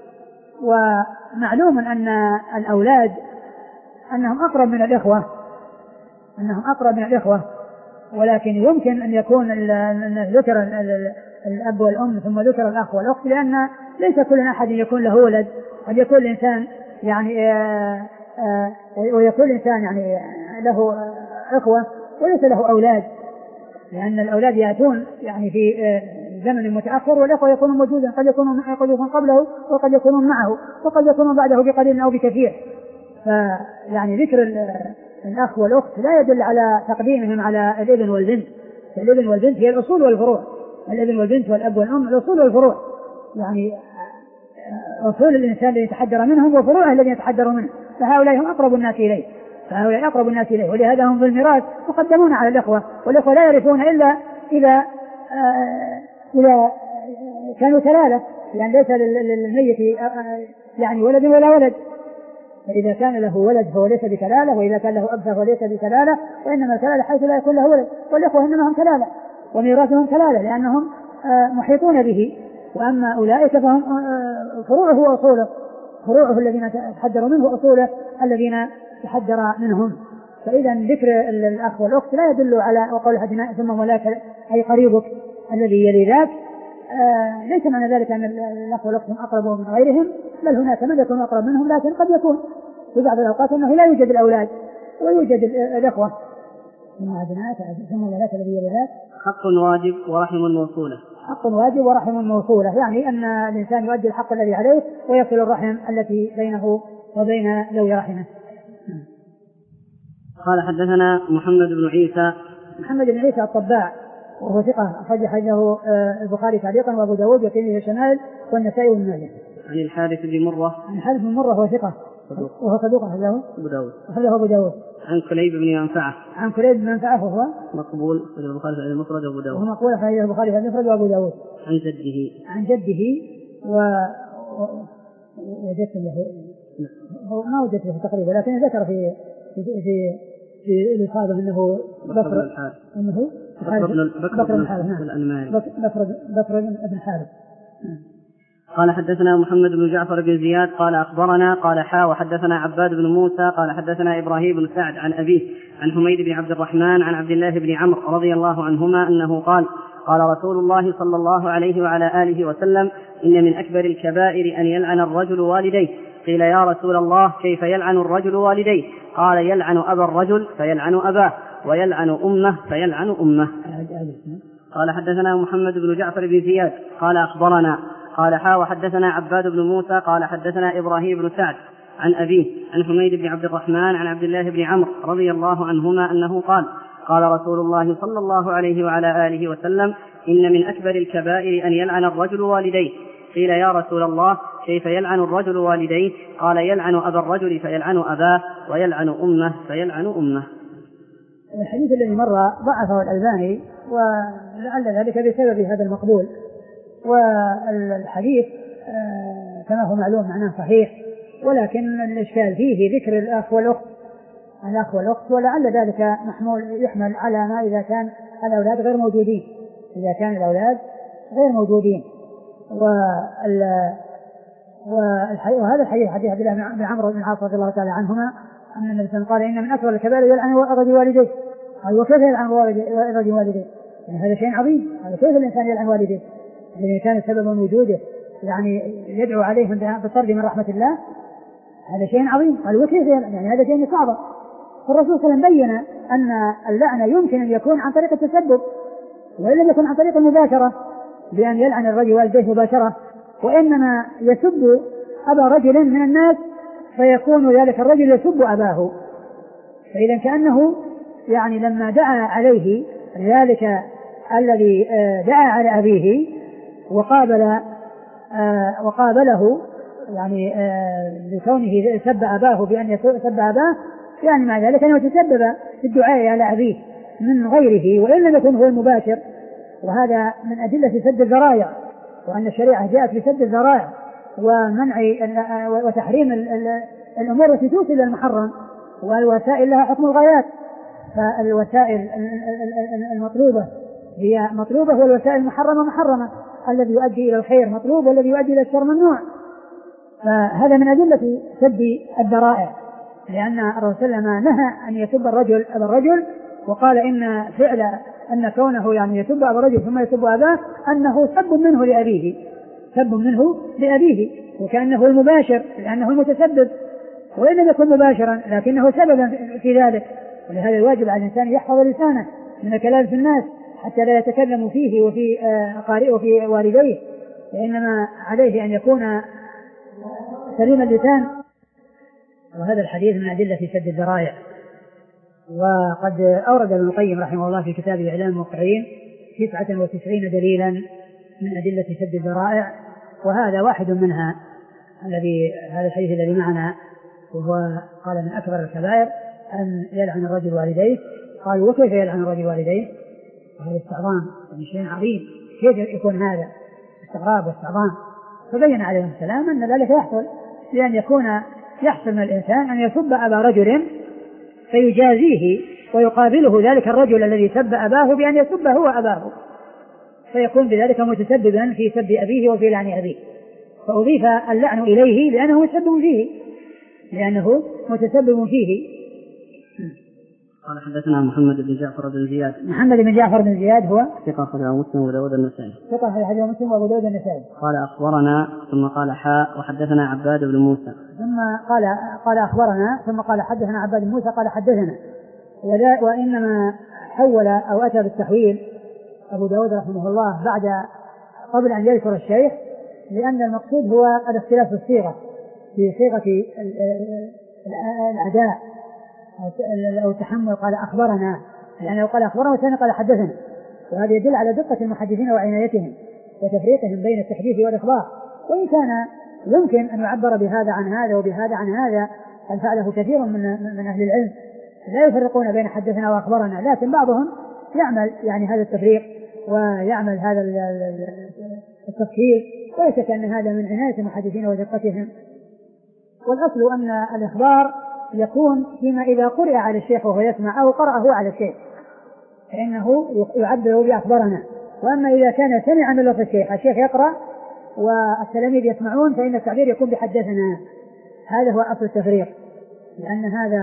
ومعلوم أن الأولاد أنهم أقرب من الإخوة أنهم أقرب من الإخوة ولكن يمكن أن يكون ذكر الأب والأم ثم ذكر الأخ والأخت، لأن ليس كل أحد يكون له ولد، قد يكون الإنسان يعني آآ آآ ويكون الإنسان يعني له إخوة وليس له أولاد، لأن الأولاد يأتون يعني في زمن متأخر، والإخوة يكونون موجودا، قد يكونون قد يكون قبله وقد يكونون معه وقد يكونون بعده بقليل أو بكثير. فيعني ذكر الأخ والأخت لا يدل على تقديمهم على الابن والبنت. الابن والبنت هي الأصول والفروع، الابن والبنت والأب والأم الأصول والفروع، يعني أصول الإنسان الذي يتحدر منهم وفروعه الذي يتحدر منه، فهؤلاء هم أقرب الناس إليه فهؤلاء أقرب الناس إليه ولهذا هم في الميراث مقدمون على الإخوة، والإخوة لا يرثون إلا إذا آه إذا كانوا ثلاثة، لأن ليس للميت يعني ولد ولا ولد، فإذا كان له ولد فهو ليس بكلالة، وإذا كان له أب فهو ليس بكلالة، وإنما الكلالة حيث لا يكون له ولد، والإخوة إنما هم كلالة وميراثهم كلالة لأنهم آه محيطون به. وأما أولئك فهم آه فروعه وأصوله، فروعه الذين تحدروا منه وأصوله الذين تحدر منهم. فإذا ذكر الأخ والأخت لا يدل على وقول أحدنا ثم مولاك أي قريبك الذي يلي ذاك. آه ليس معنى ذلك أن الأخ والأخت أقرب من غيرهم، بل هناك من يكون أقرب منهم، لكن قد يكون في بعض الأوقات أنه لا يوجد الأولاد ويوجد الأخوة. ثم أدناك ثم مولاك الذي يلي ذاك، حق واجب ورحم موصولة. حق واجب ورحم موصولة، يعني أن الإنسان يؤدي الحق الذي عليه ويصل الرحم التي بينه وبين ذوي رحمه. قال حدثنا محمد بن عيسى. محمد بن عيسى الطباع وهو ثقة أخرج حديثه البخاري تعليقا وأبو داود والترمذي الشمال والنسائي وابن ماجه. عن الحارث بن مرة. عن الحارث بن مرة وهو ثقة صدوق. وهو صدوق أخرجه أبو داود. أخرجه أبو داود. عن كليب بن منفعة. عن كليب بن منفعة وهو مقبول في البخاري في المفرد وأبو داود. وهو مقبول في البخاري في المفرد وأبو داود. عن جده. عن جده و وجدت له هو ما وجدت له تقريبا، لكن ذكر في في في في الإصابة أنه بكر أنه بكر بن الحارث الأنماري بكر بكر بن الحارث. قال حدثنا محمد بن جعفر بن زياد قال أخبرنا قال حا وحدثنا عباد بن موسى قال حدثنا إبراهيم بن سعد عن أبيه عن حميد بن عبد الرحمن عن عبد الله بن عمرو رضي الله عنهما أنه قال قال رسول الله صلى الله عليه وعلى آله وسلم: إن من أكبر الكبائر أن يلعن الرجل والديه. قيل: يا رسول الله كيف يلعن الرجل والديه؟ قال: يلعن أبا الرجل فيلعن أباه، ويلعن أمه فيلعن أمه. قال حدثنا محمد بن جعفر بن زياد قال أخبرنا قال حا وحدثنا عباد بن موسى قال حدثنا إبراهيم بن سعد عن أبيه عن حميد بن عبد الرحمن عن عبد الله بن عمرو رضي الله عنهما أنه قال قال رسول الله صلى الله عليه وعلى آله وسلم: إن من أكبر الكبائر أن يلعن الرجل والديه. قيل: يا رسول الله كيف يلعن الرجل والديه؟ قال: يلعن أبا الرجل فيلعن أباه، ويلعن أمه فيلعن أمه. الحديث الذي مر ضعفه الألباني ولعل ذلك بسبب هذا المقبول، والحديث كما هو معلوم معناه صحيح، ولكن الإشكال فيه ذكر الأخ والأخت الأخ والأخت، ولعل ذلك محمول يحمل على ما إذا كان الأولاد غير موجودين إذا كان الأولاد غير موجودين وهذا الحديث حديث عبد الله بن عمرو بن العاص رضي الله تعالى عنهما أن النبي صلى الله عليه وسلم قال إن من أكبر الكبائر يلعن الرجل والديه. قال وكيف يلعن الرجل والديه؟ يعني هذا شيء عظيم. هذا كيف الإنسان يلعن والديه الذي كان سببا وجوده يعني يدعو عليهم بالطرد من رحمة الله؟ هذا شيء عظيم. قال وكيف يلعن؟ يعني هذا شيء صعب. فالرسول صلى الله عليه وسلم بين أن اللعنة يمكن أن يكون عن طريق التسبب وإن لم يكن عن طريق المباشرة بأن يلعن الرجل والديه مباشرة، وإنما يسب أبا رجل من الناس فيكون ذلك الرجل يسب أباه. فإذا كأنه يعني لما دعا عليه ذلك الذي دعا على أبيه وقابل وقابله يعني لكونه سب أباه بأن يسب أباه، يعني مع ذلك أنه تسبب في الدعاء على أبيه من غيره وإن لم يكن هو المباشر. وهذا من أدلة سد الذرائع، وأن الشريعة جاءت بسد الذرائع ومنع وتحريم الأمور التي توصل إلى المحرم، والوسائل لها حكم الغايات. فالوسائل المطلوبة هي مطلوبة والوسائل المحرمة محرمة، الذي يؤدي إلى الخير مطلوب والذي يؤدي إلى الشر ممنوع. فهذا من أدلة سد الذرائع، لأن الرسول صلى الله عليه وسلم نهى أن يسب الرجل أبا الرجل، وقال إن فعل أن كونه يعني يسب أبا الرجل ثم يسب أباه أنه سب منه لأبيه سب منه لأبيه وكأنه المباشر لأنه المتسبب، وإن لم يكن مباشرا لكنه سببا في ذلك. ولهذا الواجب على الإنسان يحفظ لسانه من الكلام في الناس حتى لا يتكلم فيه وفي قارئه وفي والديه، وإنما عليه أن يكون سليم اللسان. وهذا الحديث من أدلة سد الذرائع. وقد أورد ابن القيم رحمه الله في كتابه إعلام الموقعين تسعة وتسعين دليلا من أدلة سد الذرائع، وهذا واحد منها الذي هذا الحديث الذي معنا، وهو قال من أكبر الكبائر أن يلعن الرجل والديه. قال وكيف يلعن الرجل والديه؟ وهذا استعظام يعني شيء عظيم، كيف يكون هذا استغراب واستعظام؟ فبين عليه السلام أن ذلك يحصل لأن يكون يحصل من الإنسان أن يسب أبا رجل فيجازيه ويقابله ذلك الرجل الذي سب أباه بأن يسب هو أباه، فيكون بذلك متسببا في سب أبيه وفي لعن أبيه، فأضيف اللعن إليه لأنه متسبب فيه لأنه متسبب فيه. قال حدثنا محمد بن جعفر بن زياد. محمد بن جعفر بن زياد هو ثقة أخرجه مسلم وأبو داود النسائي. ثقة أخرجه مسلم وأبو داود النسائي. قال أخبرنا ثم قال حاء وحدثنا عباد بن موسى. ثم قال قال أخبرنا ثم قال حدثنا عباد بن موسى قال حدثنا. وإنما حول أو أتى بالتحويل أبو داود رحمه الله بعد قبل أن يذكر الشيخ، لأن المقصود هو الاختلاف في الصيغة في صيغة الأداء أو التحمل. قال أخبرنا يعني لو قال أخبرنا وثاني قال حدثنا، وهذا يدل على دقة المحدثين وعنايتهم وتفريقهم بين التحديث والإخبار. وإن كان يمكن أن يعبر بهذا عن هذا وبهذا عن هذا، قد فعله كثير من من أهل العلم لا يفرقون بين حدثنا وأخبرنا، لكن بعضهم يعمل يعني هذا التفريق ويعمل هذا التفصيل، وليس أن هذا من عناية المحدثين ودقتهم. والأصل أن الإخبار يكون فيما إذا قرأ على الشيخ وهو يسمع أو قرأه على الشيخ فإنه يعبر بأخبرنا. وأما إذا كان سمع من لفظ الشيخ الشيخ يقرأ والتلاميذ يسمعون فإن التعبير يكون بحدثنا. هذا هو أصل التفريق، لأن هذا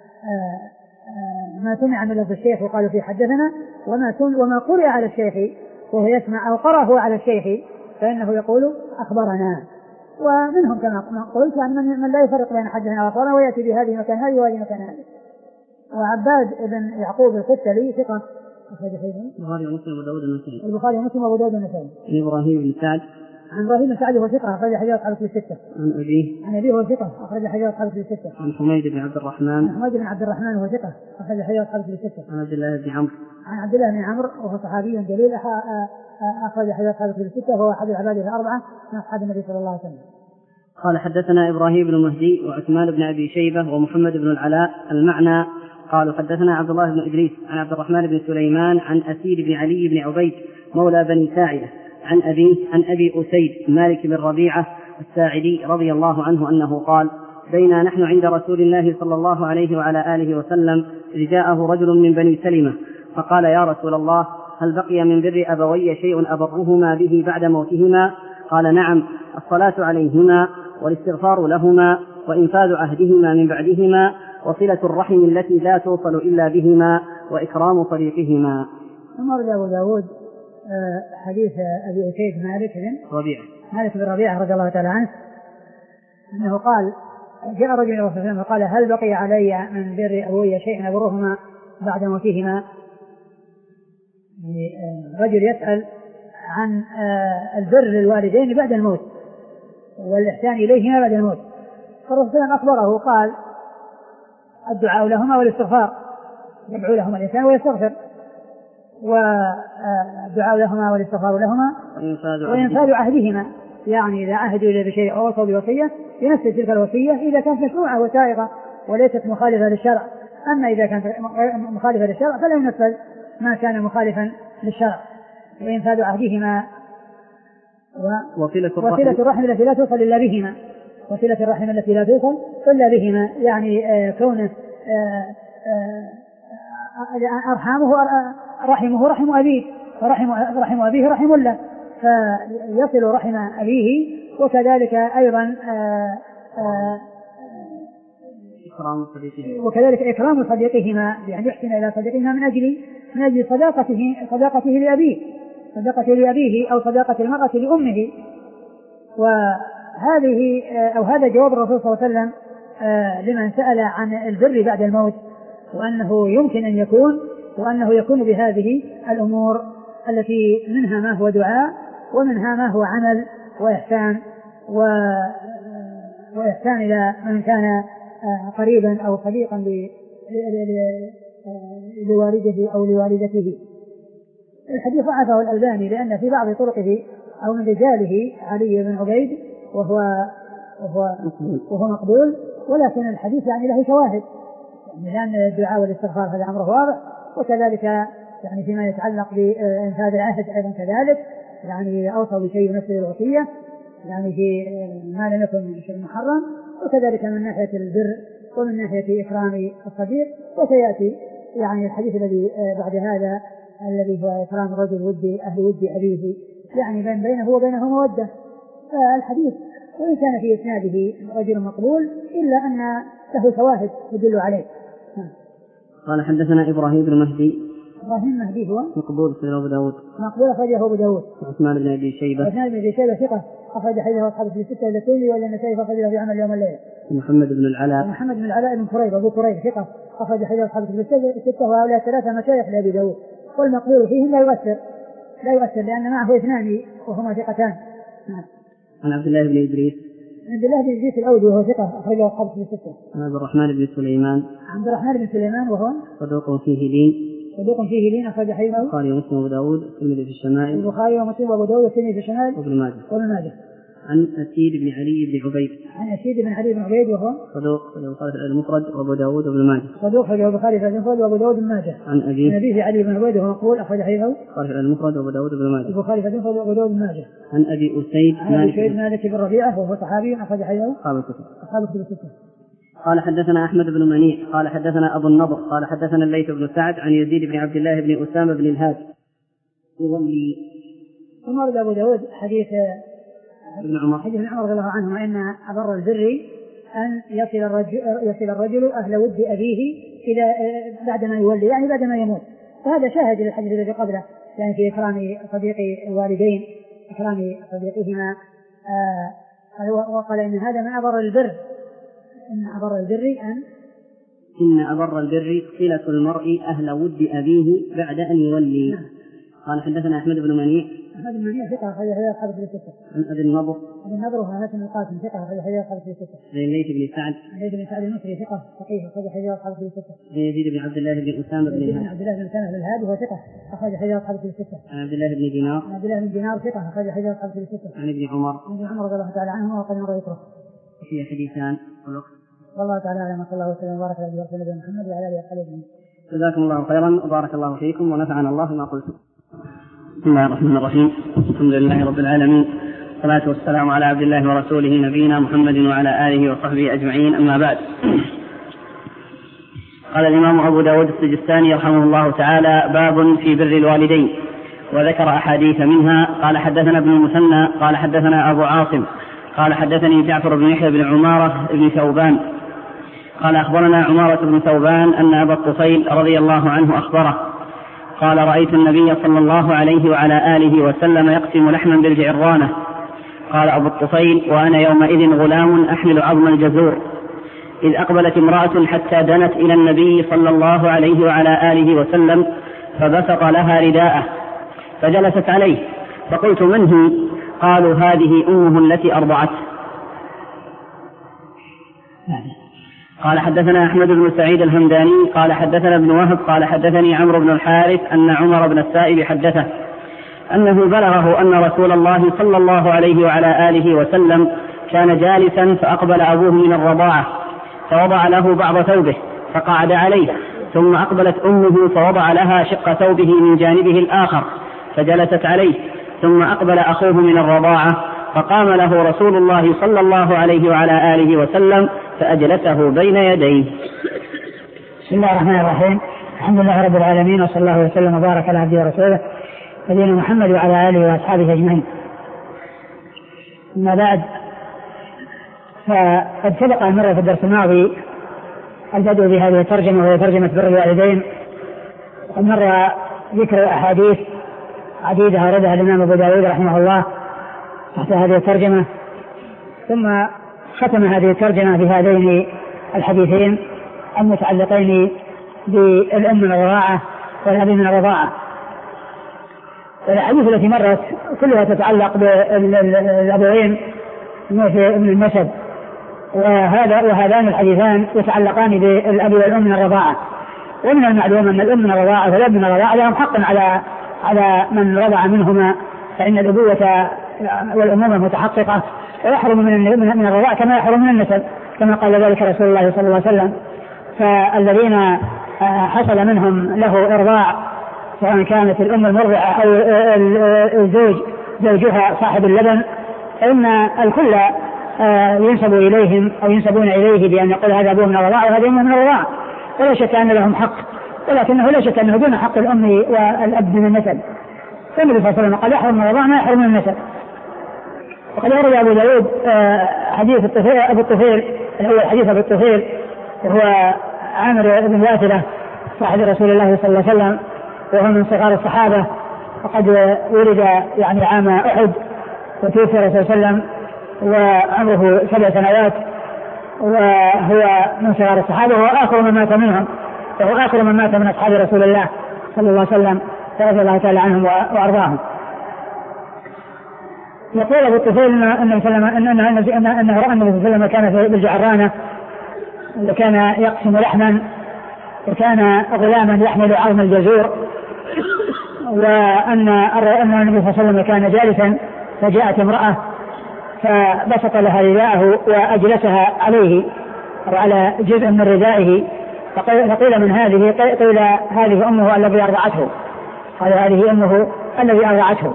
ما سمع من لفظ الشيخ وقالوا فيه حدثنا، وما وما قرأ على الشيخ وهو يسمع أو قرأه على الشيخ فإنه يقول أخبرنا. ومنهم كما قلت يعني من لا يفرق بين حدثنا وأخبرنا ويأتي بهذه مكان هذه وهذه مكان هذه. وعباد بن يعقوب الكتلي ثقة البخاري ومسلم وأبو داود النسائي. البخاري ومسلم وأبو داود النسائي. إبراهيم بن سعد. عن إبراهيم بن سعد هو ثقة أخرج حديث أصحاب الكتب الستة. عن أبيه. عن أبيه هو ثقة أخرج حديث أصحاب الكتب الستة. عن حميد بن عبد الرحمن. عن حميد بن عبد الرحمن هو ثقة أخرج حديث أصحاب الكتب الستة. عن عبد الله بن عمرو. عن عبد الله بن عمرو وهو صحابي جليل أخرج حديث أصحاب الكتب الستة وهو أحد العباد الأربعة من أصحاب النبي صلى الله عليه وسلم. قال حدثنا إبراهيم بن مهدي وعثمان بن أبي شيبة ومحمد بن العلاء. المعنى قالوا حدثنا عبد الله بن إدريس عن عبد الرحمن بن سليمان عن أسير بن علي بن عبيد مولى بني ساعدة عن أبيه عن أبي أسيد مالك بن ربيعة الساعدي رضي الله عنه أنه قال: بينا نحن عند رسول الله صلى الله عليه وعلى آله وسلم إذ جاءه رجل من بني سلمة فقال: يا رسول الله، هل بقي من بر أبوي شيء أبرهما به بعد موتهما؟ قال: نعم، الصلاة عليهما والاستغفار لهما وإنفاذ عهدهما من بعدهما وصلة الرحم التي لا توصل إلا بهما وإكرام صديقهما. ثم ورد أبو داود حديث أبي أسيد مالك بن ربيعة مالك بن ربيعة رضي الله تعالى عنه أنه قال: جاء رجل إلى رسول الله فقال: هل بقي علي من بر أبوي شيء أبرهما بعد موتهما؟ رجل يسأل عن البر للوالدين بعد الموت والإحسان إليهما بعد الموت، فالرسول أخبره قال: الدعاء لهما والاستغفار، يدعو لهما الإنسان ويستغفر، والدعاء لهما والاستغفار لهما وينفاذ عهدهما، يعني إذا عهدوا إلى بشيء أو وصوا بوصية ينفذ تلك الوصية إذا كانت مشروعة وسائغة وليست مخالفة للشرع. أما إذا كانت مخالفة للشرع فلا ينفذ ما كان مخالفا للشرع. وينفاذ عهدهما وصلة الرحم التي لا توصل إلا بهما، وصلة الرحم التي لا توصل إلا بهما، يعني كونه أرحامه رحمه رحم أبيه ورحم رحم أبيه رحم له، فيصل رحم أبيه، وكذلك أيضا وكذلك إكرام صديقهما بأن يحسن إلى صديقهما من أجل من أجل صداقته صداقته لأبيه صداقته لأبيه أو صداقة المرأة لأمه. وهذه أو هذا جواب الرسول صلى الله عليه وسلم لمن سأل عن البر بعد الموت، وأنه يمكن أن يكون وأنه يكون بهذه الأمور التي منها ما هو دعاء ومنها ما هو عمل وإحسان وإحسان إلى من كان قريبا أو صديقا لوالده أو لوالدته. الحديث ضعفه الألباني لأن في بعض طرقه أو من رجاله علي بن عبيد وهو وهو وهو مقبول، ولكن الحديث يعني له شواهد، يعني لأن الدعاء والاستغفار هذا أمره واضح، وكذلك يعني فيما يتعلق بإنفاذ العهد أيضا كذلك، يعني أوصى بشيء يمثل الوصية يعني في ما لم يكن شيء محرم، وكذلك من ناحية البر ومن ناحية إكرام الصديق. وسيأتي يعني الحديث الذي بعد هذا الذي هو إكرام رجل ودي أهل ودي أبيه، يعني بين بينه وبينه مودة. فالحديث وإن كان في إسناده رجل مقبول إلا أن له شواهد تدل عليه. قال: حدثنا إبراهيم بن مهدي. إبراهيم مهدي هو مقبول في أبو داود. مقبول أخرجه أبو داود. عثمان بن أبي شيبة. عثمان بن أبي شيبة ثقة أخرج حديثه أصحاب في الستة التي ولا النسائي فأخرج في عمل يوم الليل. محمد بن العلاء. محمد بن العلاء بن كريب أبو كريب ثقة أخرج حديثه أصحاب في الستة، وهؤلاء ثلاثة مشايخ لأبي داود، والمقبول فيهم لا يؤثر لا يؤثر لأن معه اثنان وهما ثقتان. عن عبد الله بن إدريس. عبد الله بن إدريس الأودي وهو ثقة أخرجه أصحاب في الستة. عن عبد الرحمن بن سليمان. عبد الرحمن بن سليمان وهو صدوق فيه لين. صدوق فيه لين أخرج حديثه البخاري ومسلم وأبو داود والترمذي في الشمائل. البخاري ومسلم وأبو داود والترمذي في الشمائل وابن ماجه. وابن ماجه. عن أسيد بن علي بن عبيد. عن أسيد بن علي بن عبيد وهو صدوق في البخاري المفرد وأبو داود وابن ماجه. صدوق في البخاري المفرد وأبو داود وابن ماجه. عن أبيه. عن أبيه علي بن عبيد وهو مقبول أخرج حديثه البخاري المفرد وأبو داود وابن ماجه. البخاري المفرد وأبو داود وابن ماجه. عن أبي أسيد مالك بن مالك بن ربيعة وهو صحابي أخرج حديثه أصحاب الكتب. أصحاب الكتب الستة. قال: حدثنا أحمد بن منيع قال حدثنا أبو النضر قال حدثنا الليث بن سعد عن يزيد بن عبد الله بن أسامة بن الهاد يولي. ثم ورد أبو داود حديث ابن عمر حديث ابن عمر رضي الله عنهما أن أبر البر أن يصل الرجل يصل الرجل أهل ود أبيه إلى بعد ما يولي، يعني بعد ما يموت. فهذا شاهد للحديث الذي قبله، يعني في إكرام صديق الوالدين إكرام صديقهما. آه وقال إن هذا من أبر البر إن أبر البر أن إن أبر البر صلة المرء أهل ود أبيه بعد أن يولي. قال: حدثنا أحمد بن منيع. أحمد بن منيع ثقة أخرج حديث أصحاب في الستة. عن أبي النضر. أبي النضر وهو هاشم القاسم ثقة أخرج حديث أصحاب في الستة. عن الليث بن سعد. الليث بن سعد المصري ثقة فقيه أخرج حديث أصحاب في الستة. عن يزيد بن عبد الله بن أسامة بن الهاد. عبد الله بن أسامة بن الهاد وهو ثقة أخرج حديث أصحاب في الستة. عن عبد الله بن دينار. عن عبد الله بن دينار ثقة أخرج حديث أصحاب في الستة. عن ابن عمر. عن ابن عمر رضي الله تعالى عنهما وقد مر ذكره. في حديثان والوقت. والله تعالى أعلم. صلى الله وسلم وبارك على نبينا محمد وعلى آله وصحبه أجمعين. جزاكم الله خيرا وبارك الله فيكم ونفعنا الله بما قلتم. بسم الله الرحمن الرحيم. الحمد لله رب العالمين، والصلاة والسلام على عبد الله ورسوله نبينا محمد وعلى آله وصحبه أجمعين، أما بعد. قال الإمام أبو داود السجستاني رحمه الله تعالى: باب في بر الوالدين، وذكر أحاديث منها. قال حدثنا ابن المثنى قال حدثنا أبو عاصم قال حدثني جعفر بن يحيى بن عمارة بن ثوبان قال أخبرنا عمارة بن ثوبان أن أبا الطفيل رضي الله عنه أخبره قال: رأيت النبي صلى الله عليه وعلى آله وسلم يقسم لحما بالجعرانة. قال أبو الطفيل: وأنا يومئذ غلام أحمل عظم الجزور، إذ أقبلت امرأة حتى دنت إلى النبي صلى الله عليه وعلى آله وسلم فبسط لها رداءه فجلست عليه، فقلت: من هي؟ قالوا: هذه أمه التي أرضعته. قال حدثنا أحمد بن سعيد الهمداني قال حدثنا ابن وهب قال حدثني عمرو بن الحارث أن عمر بن السائب حدثه أنه بلغه أن رسول الله صلى الله عليه وعلى آله وسلم كان جالسا فأقبل أبوه من الرضاعة فوضع له بعض ثوبه فقعد عليه، ثم أقبلت أمه فوضع لها شق ثوبه من جانبه الآخر فجلست عليه، ثم أقبل أخوه من الرضاعة فقام له رسول الله صلى الله عليه وعلى آله وسلم فأجلسه بين يديه. بسم الله الرحمن الرحيم. الحمد لله رب العالمين، وصلى الله وسلم وبارك على عبده ورسوله نبينا محمد وعلى آله وأصحابه أجمعين. أما بعد، فقد سبق أن مر في الدرس الماضي البدء بهذه الترجمة وهي ترجمة بر الوالدين، وقد مر ذكر أحاديث عديدة أوردها الإمام أبو داود رحمه الله تحت هذه الترجمة، ثم ختم هذه الترجمة بهذين الحديثين المتعلقين بالأم من الرضاعة والأبي من الرضاعة. الأحاديث التي مرت كلها تتعلق بالأبوين من النسب، وهذا وهذان الحديثان يتعلقان بالأب والأم من الرضاعة. ومن المعلوم أن الأم من الرضاعة والأب من الرضاعة لهم حق على على من رضع منهما، فإن الأبوة والأمومة متحققة، ويحرم من من الرضاعة كما يحرم من النسب، كما قال ذلك رسول الله صلى الله عليه وسلم. فالذين حصل منهم له إرضاع سواء كانت الأم المرضعة أو الزوج زوجها صاحب اللبن، فإن الكل ينسب إليهم أو ينسبون إليه بأن يقول هذا أبوه من الرضاعة وهذا أمه من الرضاعة، ولا شك أن لهم حق، ولكنه لا شك أنه دون حق الأم والأب من النسب. فالنبي صلى الله عليه وسلم قال: يحرم من الرضاعة ما يحرم من النسب. وقد أورد أبو داود حديث الطفيل أبو الطفيل الأول حديث أبو الطفيل وهو عامر بن واثلة صاحب رسول الله صلى الله عليه وسلم، وهو من صغار الصحابة، وقد ولد يعني عام أحد، وتوفي الرسول صلى الله عليه وسلم وعمره سبع سنوات، وهو من صغار الصحابة، وهو آخر من مات منهم، وهو آخر من مات من أصحاب رسول الله صلى الله عليه وسلم رضي الله تعالى عنهم وأرضاهم. يقول أبو الطفيل أنه رأى النبي صلى الله عليه وسلم كان بالجعرانة وكان يقسم لحما، وكان غلاما يحمل عظم الجزور، وأن النبي صلى الله عليه وسلم كان جالسا فجاءت امرأة فبسط لها رداءه وأجلسها عليه وعلى جزء من ردائه، فقيل من هذه؟ قيل هذه أمه الذي أرضعته، قال هذه أمه الذي أرضعته.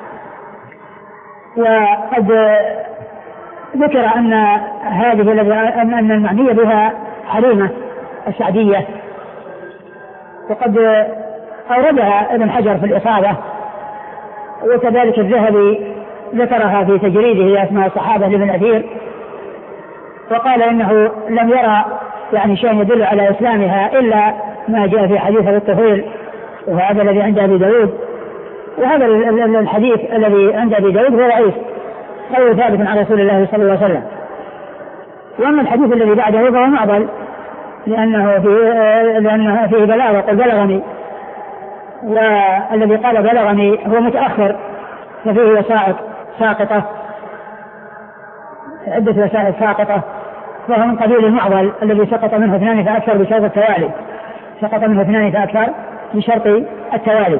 وقد ذكر أن هذه أن المعنية بها حليمة السعدية، وقد أوردها ابن حجر في الإصابة، وكذلك الذهبي ذكرها في تجريده أسماء الصحابة لابن أثير، وقال إنه لم يرى يعني شيء يدل على إسلامها إلا ما جاء في حديث أبي الطفيل، وهذا الذي عند أبي داود، وهذا الحديث الذي عند أبي داود هو ضعيف غير ثابت عن رسول الله صلى الله عليه وسلم. وأما الحديث الذي بعده فهو معضل، لأنه فيه, لأنه فيه بلاغ، وقال بلغني، والذي قال بلغني هو متأخر، ففيه وسائط ساقطة، عدة وسائط ساقطة، وهو من قبيل المعضل الذي سقط منه اثنان فأكثر بشرط التوالي، سقط منه اثنان فأكثر بشرط التوالي.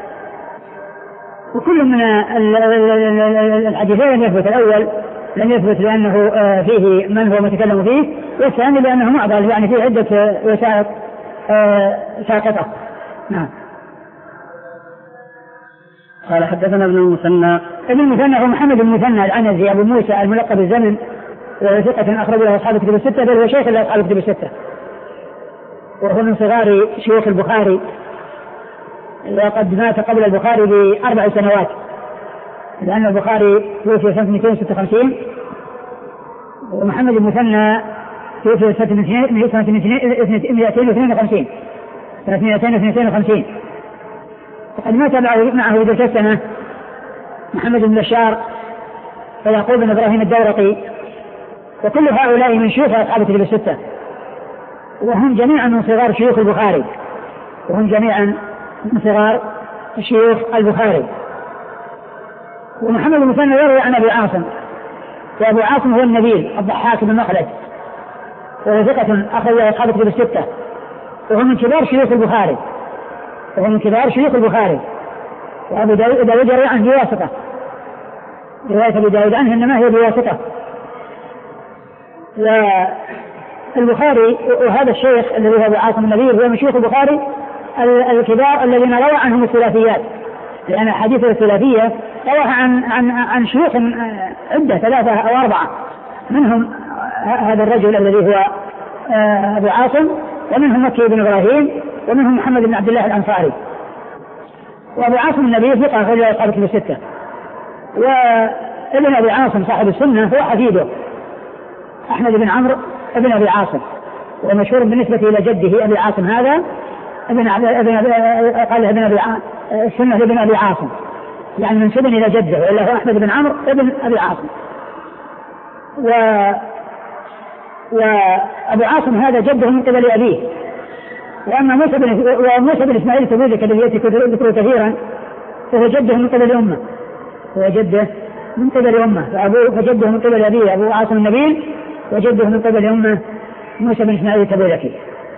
وكل من الحديثين لم يثبت، الأول لم يثبت لأنه فيه من هو متكلم فيه، والثاني لأنه معضل يعني فيه عدة وسائط ساقطة. نعم. قال حدثنا ابن المثنى. ابن المثنى هو محمد بن المثنى العنزي أبو موسى الملقب الزمن، ثقة أخرج له أصحاب الكتب الستة، بل هو شيخ لأصحاب الكتب الستة، وهو من صغار شيوخ البخاري، وقد مات قبل البخاري بأربع سنوات، لأن البخاري توفي سنة اثنين وستة وخمسين، ومحمد بن المثنى توفي سنة مئتين واثنين وخمسين سنة مئتين واثنين وخمسين، وقد مات معه ذلك السنة محمد بن بشار ويعقوب بن إبراهيم الدورقي، وكل هؤلاء من شيوخ أصحاب الكتب الستة، وهم جميعا من صغار شيوخ البخاري وهم جميعا من صغار شيوخ البخاري. ومحمد بن المثنى يروي عن أبي عاصم، وأبو عاصم هو النبيل الضحاك بن مخلد، وهو ثقة أخرج أصحاب الكتب الستة، وهو من كبار شيوخ البخاري وهو من كبار شيوخ البخاري وأبو داود يروي عنه بواسطة، رواية أبو داود عنه إنما هي بواسطة. والبخاري وهذا الشيخ الذي هو أبو عاصم النبيل هو من شيوخ البخاري الكبار الذين روى عنهم الثلاثيات، لأن حديث الثلاثية رواها عن عن عن شيوخ عدة ثلاثة أو أربعة، منهم هذا الرجل الذي هو أبو عاصم، ومنهم مكي بن إبراهيم، ومنهم محمد بن عبد الله الأنصاري. وأبو عاصم النبيل ثقة أخرج له أصحاب الكتب الستة، وابن أبي عاصم صاحب السنة هو حفيده أحمد بن عمرو ابن أبي عاصم، ومشهور بالنسبة إلى جده أبي عاصم هذا ابن ابن قال ابن أبي السنة ابن أبي عاصم، يعني منسوب إلى جده، وإلا هو أحمد بن عمرو ابن أبي عاصم. و وأبو عاصم هذا جده من قبل أبيه. وأما موسى بن وموسى بن إسماعيل التبوذكي الذي يأتي ذكره كثيرا فهو جده من قبل أمه، هو جده من قبل أمه، فأبوه فجده من قبل أبيه أبو عاصم النبيل، وجده من قبل أمه موسى بن إسماعيل التبوذكي.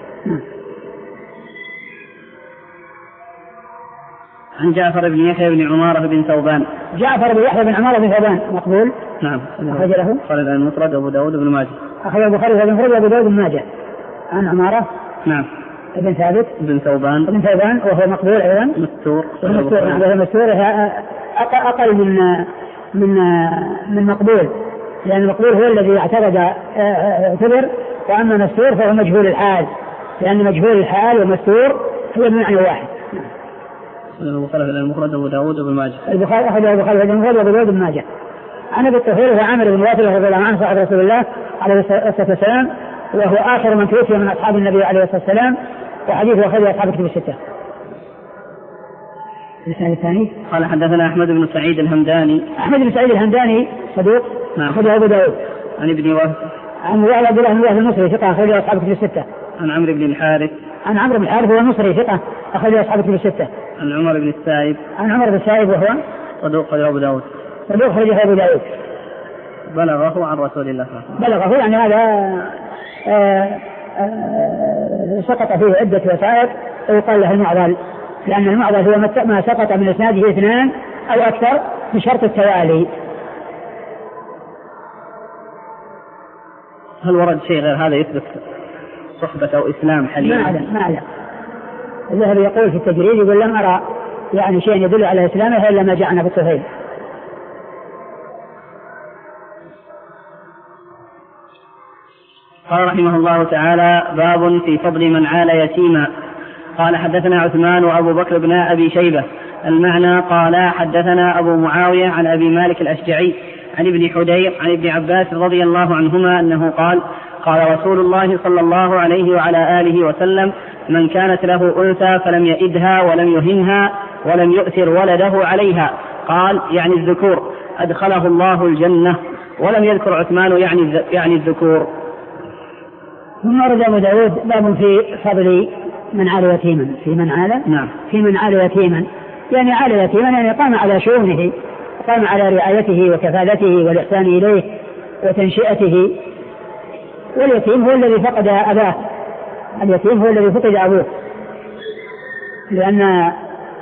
عن جعفر بن يحيى بن عمارة بن ثوبان. جعفر بن يحيى بن عمارة بن ثوبان مقبول. نعم. أخرج له خالد المفرد أبو داود بن ماجه. أخرج البخاري وابن المفرد وأبو داود بن ماجه. عن عمارة نعم ابن ثابت بن ثوبان بن ثوبان وهو مقبول أيضا. مستور. مستور نعم مستور أقل من من من مقبول، لأن المقبول هو الذي اعتقد اعتبر، وأما مستور فهو مجهول الحال، لأن مجهول الحال ومستور هو بمعنى واحد. البخاري المفرد أبو داود بن ماجه. البخاري أخرج البخاري المفرد وأبو داود بن ماجه. عن أبي الطفيل وعامر بن واثلة رضي الله عنه صاحب رسول الله عليه الصلاة والسلام، وهو آخر من توفي من أصحاب النبي عليه الصلاة والسلام، وحديثه أخرج أصحاب الكتب الستة. الإسناد الثاني قال حدثنا أحمد بن سعيد الهمداني. أحمد بن سعيد الهمداني صدوق أخرج أبو داود. عن ابن وهب عن عبد الله بن وهب المصري ثقة أخرج أصحاب الكتب الستة. عن عمرو بن الحارث عن عمرو بن الحارث هو المصري ثقة أخرج أصحاب الكتب الستة. عن عمر بن السائب عن عمر بن السائب وهو صدوق أخرج أبو داود. صدوق أخرج أبو داود. بلغه عن رسول الله بلغه يعني هذا آآ آآ سقط فيه عدة وسائط ويقال له المعضل، لأن المعضل هو ما سقط من إسناده اثنان أو أكثر بشرط التوالي. هل ورد شيء غير هذا يثبت صحبة أو إسلام حليم؟ ما أعلم ما أعلم. الذهبي يقول في التجريد يقول لم أرى يعني شيء يدل على إسلامه إلا ما جاءنا في الطفيل. قال رحمه الله تعالى: باب في فضل من عال يتيما. قال حدثنا عثمان وأبو بكر بن أبي شيبة. المعنى قال حدثنا أبو معاوية عن أبي مالك الأشجعي عن ابن حدير عن ابن عباس رضي الله عنهما أنه قال: قال رسول الله صلى الله عليه وعلى آله وسلم: من كانت له أنثى فلم يئدها ولم يهنها ولم يؤثر ولده عليها، قال يعني الذكور، أدخله الله الجنة. ولم يذكر عثمان يعني يعني الذكور. ثم ورد أبو داود باب في فضل من عال يتيما. في من عال نعم في من عال يتيما يعني عال يتيما يعني قام على شؤونه، قام على رعايته وكفالته والإحسان إليه وتنشئته. واليتيم هو الذي فقد أباه، اليتيم هو الذي فقد أبوه، لأن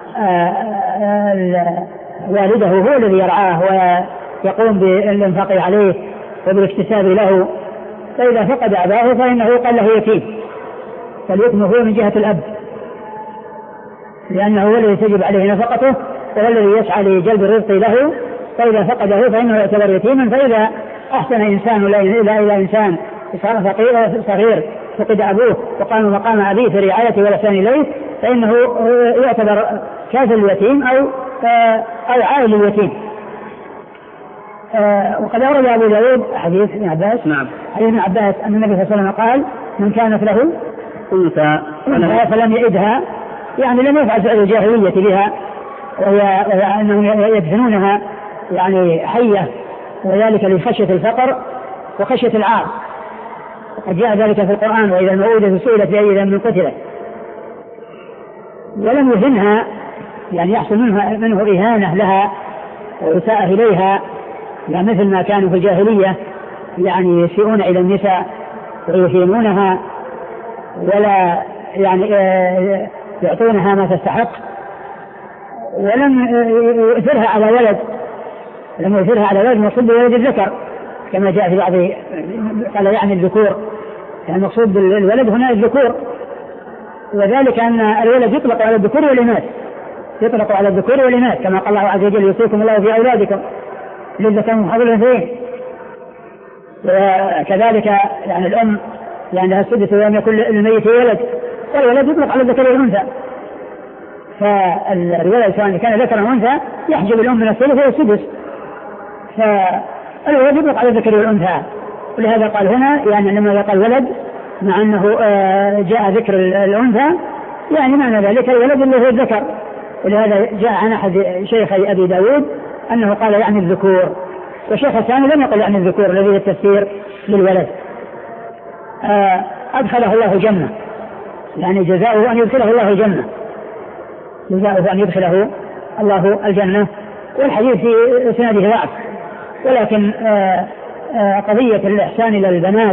والده هو الذي يرعاه ويقوم بالإنفاق عليه وبالاكتساب له، فإذا فقد أباه فإنه قال له يتيم، فاليتم هو من جهة الأب، لأنه هو الذي تجب عليه نفقته وهو الذي يسعى لجلب الرزق له، فإذا فقده فإنه يعتبر يتيما. فإذا أحسن إنسان إلى إلى إنسان صار فقير صغير فقد أبوه وقام مقام أبيه في رعايته والإحسان إليه، فإنه يعتبر كافل اليتيم أو أو عائل اليتيم. وقد أورد أبو داود حديث ابن عباس نعم حديث ابن عباس أن النبي صلى الله عليه وسلم قال: من كانت له أنثى فلم يئدها، يعني لم يفعل فعل الجاهلية بها، وهي أنهم يدفنونها يعني حية، وذلك لخشية الفقر وخشية العار، وقد جاء ذلك في القرآن: وإذا الموءودة سئلت بأي ذنب قتلت. ولم يهنها، يعني يحصل منها منه إهانة لها وإساءة إليها، يعني مثل ما كانوا في الجاهلية يعني يسيئون إلى النساء ويهينونها ولا يعني يعطونها ما تستحق. ولم يؤثرها على ولد، لم يؤثرها على ولد مقصود بولد الذكر كما جاء في بعض قال يعني الذكور، يعني المقصود بالولد هنا الذكور، وذلك أن الولد يطلق على الذكور والإناث، يطلق على الذكور والإناث كما قال الله عز وجل: يوصيكم الله في أولادكم للذكر مثل حظ الأنثيين. وكذلك يعني الأم يعني لها السدس وأن يكون الميت ولد، والولد يطلق على الذكر والأنثى، فالولد سواء كان ذكرا أو أنثى يحجب الأم من الثلث إلى السدس، فالولد يطلق على الذكر والأنثى. ولهذا قال هنا يعني لما قال ولد مع أنه جاء ذكر الأنثى يعني معنى ذلك الولد اللي هو الذكر. ولهذا جاء عن أحد شيخي أبي داود أنه قال يعني الذكور، والشيخ الثاني لم يقل يعني الذكور الذي هو التفسير للولد. أدخله الله الجنة، يعني جزاؤه أن يدخله الله الجنة، جزاؤه أن يدخله الله الجنة. والحديث في سنده ضعف، ولكن قضية الإحسان إلى البنات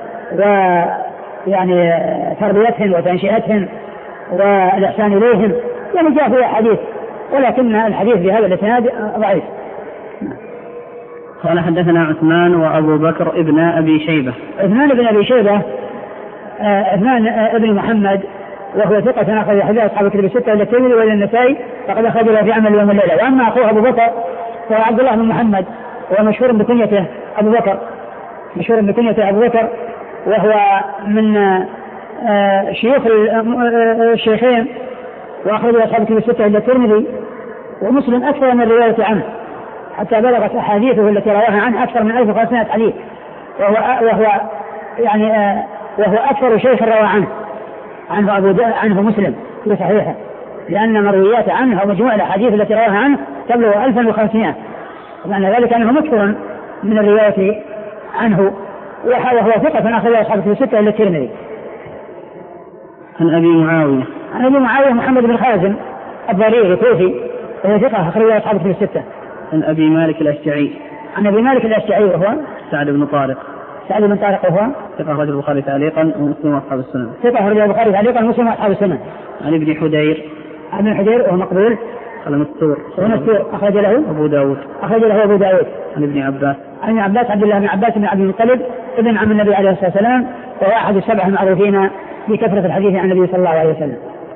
ويعني تربيتهن وتنشئتهن والإحسان إليهم يعني جاء فيها حديث، ولكن الحديث بهذا الإسناد ضعيف. قال: حدثنا عثمان وأبو بكر ابن أبي شيبة. عثمان ابن أبي شيبة عثمان ابن محمد وهو ثقة أخرج حديث أصحاب الكتب الستة إلى الترمذي وإلى النسائي، فقد أخرج له في عمل يوم الليلة. وأما أخوه أبو بكر فهو عبد الله بن محمد، وهو مشهور بكنيته أبو بكر، مشهور بكنيته أبو بكر، وهو من شيوخ الشيخين، وأخرج أصحاب الكتب الستة إلى الترمذي ومسلم أكثر من الرواية عنه، حتى بلغت أحاديثه التي رواها عنه أكثر من ألف وخمسمائة حديث، وهو وهو يعني وهو أكثر شيخ روى عنه عنه أبو عنه مسلم في صحيحه، لأن مرويات عنه ومجموع الأحاديث التي رواها عنه تبلغ ألفا وخمسمائة، ومعنى ذلك أنه مكثر من الرواية عنه، وهو ثقة أخرج أصحاب الكتب الستة إلى الترمذي. عن أبي معاوية عن أبي معاوية محمد بن خازم الضريري الكوفي، وهو ثقة أخرج أصحاب الكتب الستة. عن أبي مالك الأشجعي عن أبي مالك الأشجعي وهو سعد بن طارق سعد بن طارق وهو ثقة أخرج البخاري تعليقا ومسلم وأصحاب السنن. ثقة أخرج البخاري تعليقا ومسلم وأصحاب السنن. عن ابن حدير عن ابن حدير وهو مقبول. قال مستور ومستور أخرج له أبو داود أخرج له أبو داود. عن ابن عباس عن ابن عباس عبد الله بن عباس بن عبد المطلب ابن عم النبي عليه الصلاة والسلام، وهو أحد السبع المعروفين بكثرة الحديث عن النبي صلى الله عليه وسلم.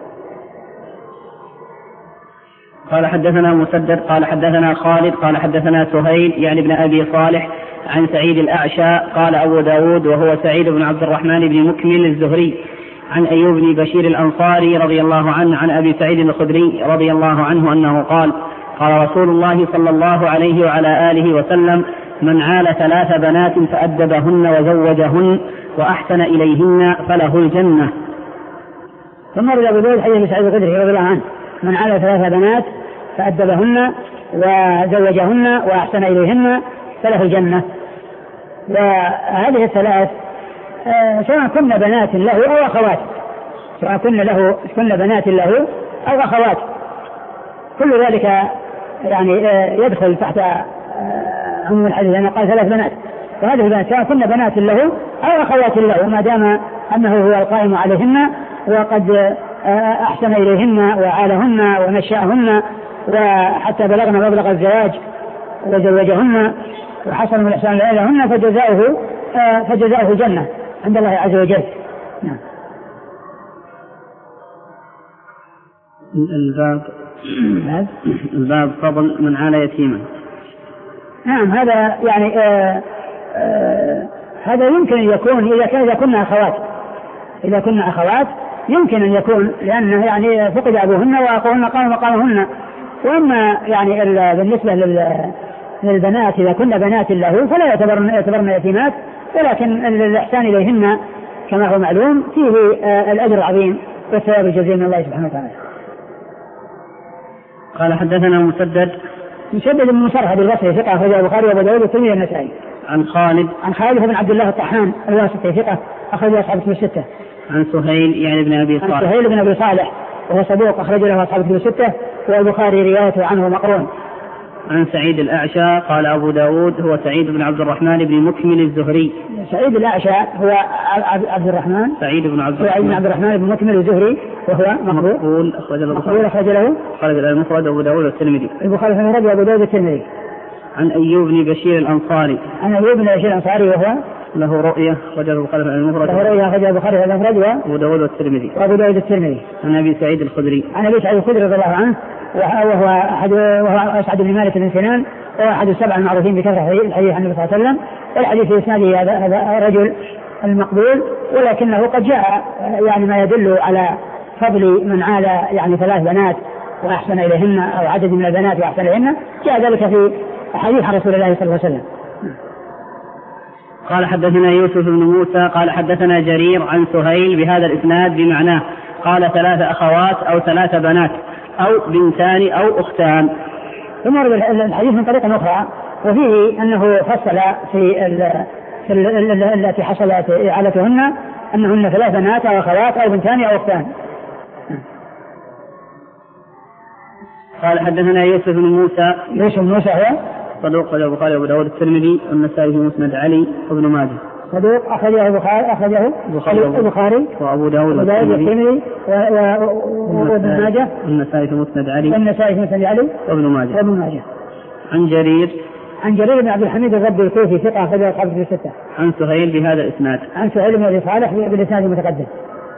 قال: حدثنا مسدد قال حدثنا خالد قال حدثنا سهيل يعني ابن أبي صالح عن سعيد الأعشى قال أبو داود وهو سعيد بن عبد الرحمن بن مكمل الزهري عن أيوب بن بشير الأنصاري رضي الله عنه عن أبي سعيد الخدري رضي الله عنه أنه قال: قال رسول الله صلى الله عليه وعلى آله وسلم: من عال ثلاث بنات فأدبهن وزوجهن وأحسن إليهن فله الجنة. ثم رجع أبو داود حديث سعيد الخدري رضي الله عنه: من عال ثلاث بنات فأدبهن وزوجهن وأحسن إليهن فله الجنة. وهذه الثلاث سواء كن بنات له أو أخوات، سواء كن له كن بنات له أو أخوات، كل ذلك يعني يدخل تحت عموم الحديث، لأنه قال ثلاث بنات، وهذه البنات سواء كن بنات له أو أخوات له، وما دام أنه هو القائم عليهن وقد أحسن إليهن وعالهن ونشأهن وحتى بلغنا مبلغ الزواج وزوجهن وحصل من الإحسان إليهن فجزاؤه فجزاؤه جنة عند الله عز وجل. نعم. الباب الباب فضل من عال يتيما. نعم هذا يعني آآ آآ هذا يمكن أن يكون إذا كان إذا كنا أخوات إذا كنا أخوات يمكن أن يكون لأنه يعني فقد أبوهن وأخوهن قاموا مقامهن. وأما يعني بالنسبة للبنات إذا كنا بنات له فلا يعتبرن يعتبرن يتيمات، ولكن الإحسان إليهن كما هو معلوم فيه الأجر العظيم والثواب الجزيل من الله سبحانه وتعالى. قال حدثنا مسدد مسدد بن مسرهد البصري ثقة أخرجه البخاري وأبو داود والترمذي والنسائي. عن خالد عن خالد بن عبد الله الطحان الواسطي ثقة أخرجه أصحاب الكتب الستة. عن سهيل يعني بن أبي صالح عن سهيل بن أبي صالح وهو صدوق أخرج له أصحاب الكتب الستة والبخاري روايته عنه مقرون. عن سعيد الأعشى قال أبو داود هو سعيد بن عبد الرحمن بن مكمل الزهري. سعيد الأعشى هو عبد الرحمن سعيد بن عبد الرحمن, عبد الرحمن بن مكمل الزهري وهو مقبول أخرج له مقبول أخرج له خالد المفرد أبو داود والترمذي. البخاري المفرد وأبو داود والترمذي. عن أيوب بن بشير الأنصاري عن أيوب بن بشير الأنصاري وهو له رؤية أخرج له البخاري المفرد له رؤية أخرج البخاري المفرد وأبو داود والترمذي وأبو داود والترمذي. عن أبي سعيد الخدري عن أبي سعيد الخدري رضي الله عنه وهو أحد وهو أسعد بن مالك بن سنان وهو أحد السبع المعروفين بكثرة الحديث عن النبي صلى الله عليه وسلم. والحديث في إسناده هذا هذا رجل المقبول، ولكنه قد جاء يعني ما يدل على فضل من عال يعني ثلاث بنات وأحسن إليهن أو عدد من البنات وأحسن إليهن، جاء ذلك في حديث عن رسول الله صلى الله عليه وسلم. قال حدثنا يوسف بن موسى قال حدثنا جرير عن سهيل بهذا الإسناد بمعناه قال ثلاث أخوات أو ثلاث بنات أو بنتان أو أختان. ثم ورد الحديث من طريقة أخرى وفيه أنه فصل في التي حصلت إعالتهن أنهن ثلاث بنات أو أخوات أو بنتان أو أختان. قال حدثنا يوسف بن موسى يوسف بن موسى هو صدوق أخرجه البخاري وأبو داود والترمذي والنسائي في مسند علي وابن ماجه. صدوق أخرجه البخاري أخرجه البخاري وأبو داود والترمذي وابن ماجه والنسائي في مسند علي والنسائي في مسند علي وابن ماجه. وابن ماجه. عن جرير عن جرير بن عبد الحميد الربي الكوفي ثقة أخرجه أصحاب الكتب الستة. عن سهيل بهذا الإسناد. عن سهيل بن أبي صالح بالإسناد المتقدم.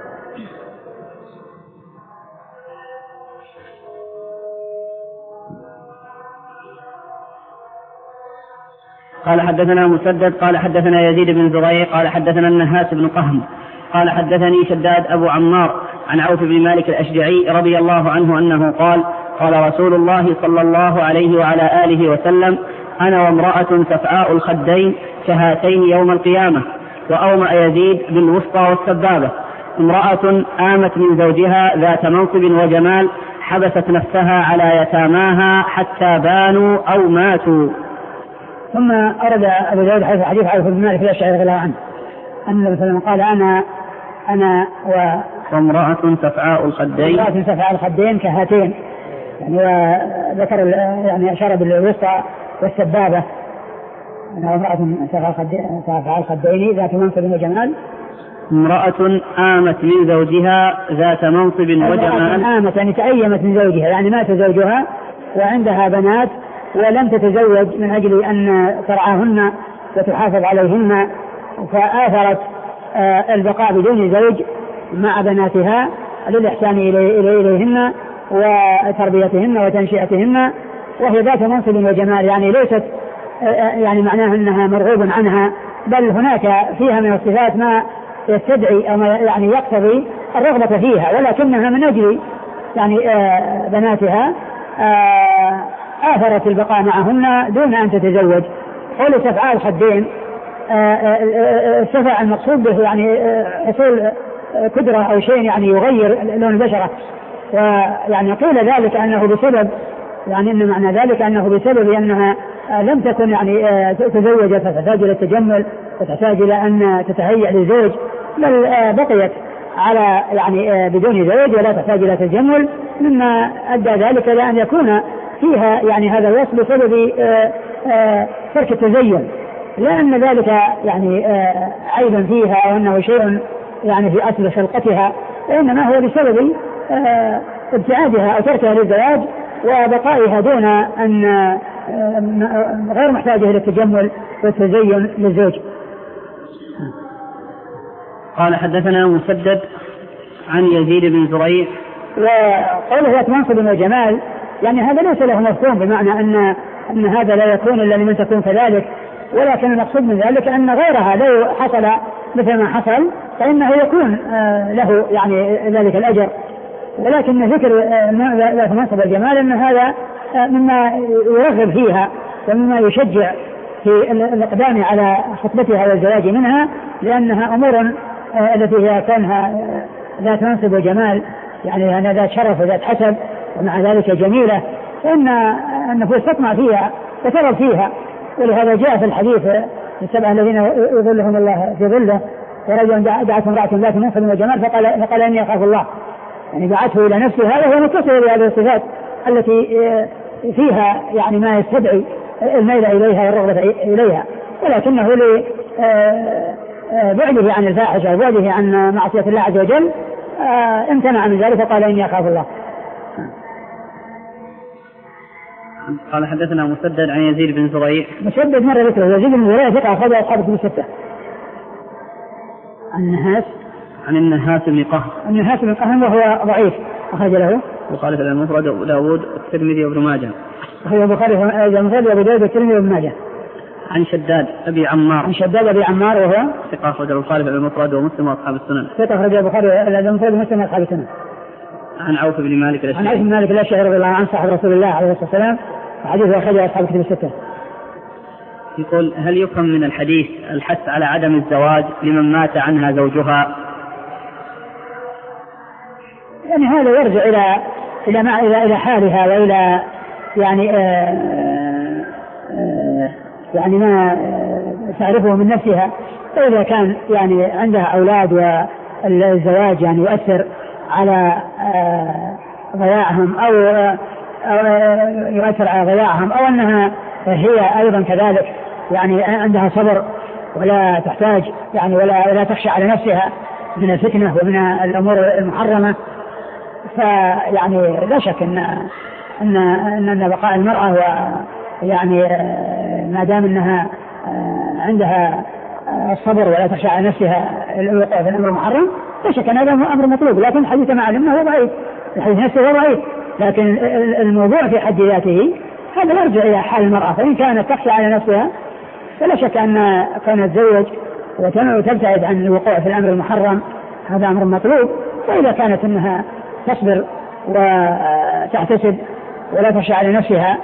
قال حدثنا مسدد قال حدثنا يزيد بن زريع قال حدثنا النهاس بن قهم قال حدثني شداد أبو عمار عن عوف بن مالك الأشجعي رضي الله عنه أنه قال قال رسول الله صلى الله عليه وعلى آله وسلم أنا وامرأة سفعاء الخدين كهاتين يوم القيامة. وأومأ يزيد بالوسطى والسبابة. امرأة آمت من زوجها ذات منصب وجمال حبست نفسها على يتاماها حتى بانوا أو ماتوا. ثم أرد أبو داود حديث عوف بن مالك الأشجعي رضي الله عنه أن النبي صلى الله عليه وسلم قال أنا أنا و وامرأة سفعاء الخدين امرأة سفعاء الخدين كهاتين يعني وذكر يعني أشار بالوسطى والسبابة. أنا امرأة سفعاء الخدين ذات منصب وجمال. امرأة آمت من زوجها ذات منصب وجمال. آمت يعني تأيمت من زوجها يعني مات زوجها وعندها بنات ولم تتزوج من أجل أن ترعاهن وتحافظ عليهن فآثرت البقاء بدون زوج مع بناتها للإحسان إليهن وتربيتهن وتنشئتهن وهي ذات منصب وجمال يعني ليست يعني معناها أنها مرغوب عنها بل هناك فيها من الصفات ما يستدعي أو يعني يقتضي الرغبة فيها ولكنها من أجل يعني بناتها آثرت البقاء معهن دون أن تتزوج. قول سفعاء الخدين السفع المقصود به يعني حصول قدرة أو شيء يعني يغير لون البشرة ويعني قيل ذلك أنه بسبب يعني إن معنى ذلك أنه بسبب أنها لم تكن يعني تزوجت فتحتاج إلى التجمل وتحتاج إلى أن تتهيأ لزوج بل بقيت على يعني بدون زوج ولا تحتاج إلى تجمل مما أدى ذلك إلى أن يكون فيها يعني هذا الوصف بسبب ترك التزين لأن ذلك يعني عيبا فيها وأنه شيء يعني في أصل خلقتها وإنما هو بسبب ابتعادها أو تركها للزواج وبقائها دون أن غير محتاجة إلى التجمل والتزين للزوج. قال حدثنا مسدد عن يزيد بن زريع وقوله ذات منصب وجمال يعني هذا ليس له مفهوم بمعنى أن أن هذا لا يكون إلا لمن تكون كذلك، ولكن المقصود من ذلك أن غيرها لو حصل مثل ما حصل فإنه يكون له يعني ذلك الأجر. ولكن ذكر ذات منصب الجمال أن هذا مما يرغب فيها ومما يشجع في الإقدام على خطبتها والزواج منها، لأنها أمور التي هي كونها ذات منصب وجمال يعني أنا ذات شرف وذات حسب ومع ذلك جميلة، فإن النفوس تطمع فيها وترغب فيها. ولهذا جاء في الحديث السبعة الذين يظلهم الله في ظله ورجل دعته امرأة ذات منصب وجمال فقال, فقال إني أخاف الله، يعني دعته إلى نفسه. هذا هو متصل بهذه الصفات التي فيها يعني ما يستدعي الميل إليها والرغبة إليها، ولكنه لبعده عن الفاحشة وبعده عن معصية الله عز وجل امتنع من ذلك وقال إني أخاف الله. قال حدثنا مسدد عن يزيد بن زريع. مسدد مرة ذكره يزيد بن زريع ثقة أخرج أصحاب كتب الستة. النهاس عن النهاس بن قهر. النهاس بن قهر وهو ضعيف أخرج له وقال في المفرد أبو داود الترمذي وابن ماجه. هو البخاري المفرد أبو داود الترمذي وابن ماجه. عن شداد أبي عمار. عن شداد أبي عمار وهو ثقة أخرج البخاري في المفرد ومسلم وأصحاب السنن. ثقة أخرج البخاري المفرد ومسلم وأصحاب السنن. عن عوف بن مالك الأشعري. عن عوف بن مالك الأشعري رضي الله عنه صاحب رسول الله عليه الصلاة والسلام حديثه أخرجه أصحاب كتب الستة. يقول هل يفهم من الحديث الحث على عدم الزواج لمن مات عنها زوجها؟ يعني هذا يرجع إلى إلى ما إلى إلى حالها وإلى يعني آآ آآ يعني ما تعرفه من نفسها. فإذا كان يعني عندها أولاد والزواج يعني يؤثر على ضياعهم أو يؤثر على ضياعهم أو أنها هي أيضا كذلك يعني عندها صبر ولا تحتاج يعني ولا ولا تخشى على نفسها من الفتنة ومن الأمور المحرمة، فيعني لا شك أن أن أن بقاء المرأة يعني ما دام أنها عندها الصبر ولا تخشى على نفسها الوقوع في الأمر المحرم لا شك أن هذا أمر مطلوب. لكن الحديث مع علمنا هو ضعيف، الحديث نفسه هو ضعيف، لكن الموضوع في حد ذاته هذا يرجع إلى حال المرأة. فإن كانت تخشى على نفسها فلا شك أن كانت تزوج وتبتعد عن الوقوع في الأمر المحرم هذا أمر مطلوب. وإذا كانت أنها تصبر وتحتسب ولا تخشى على نفسها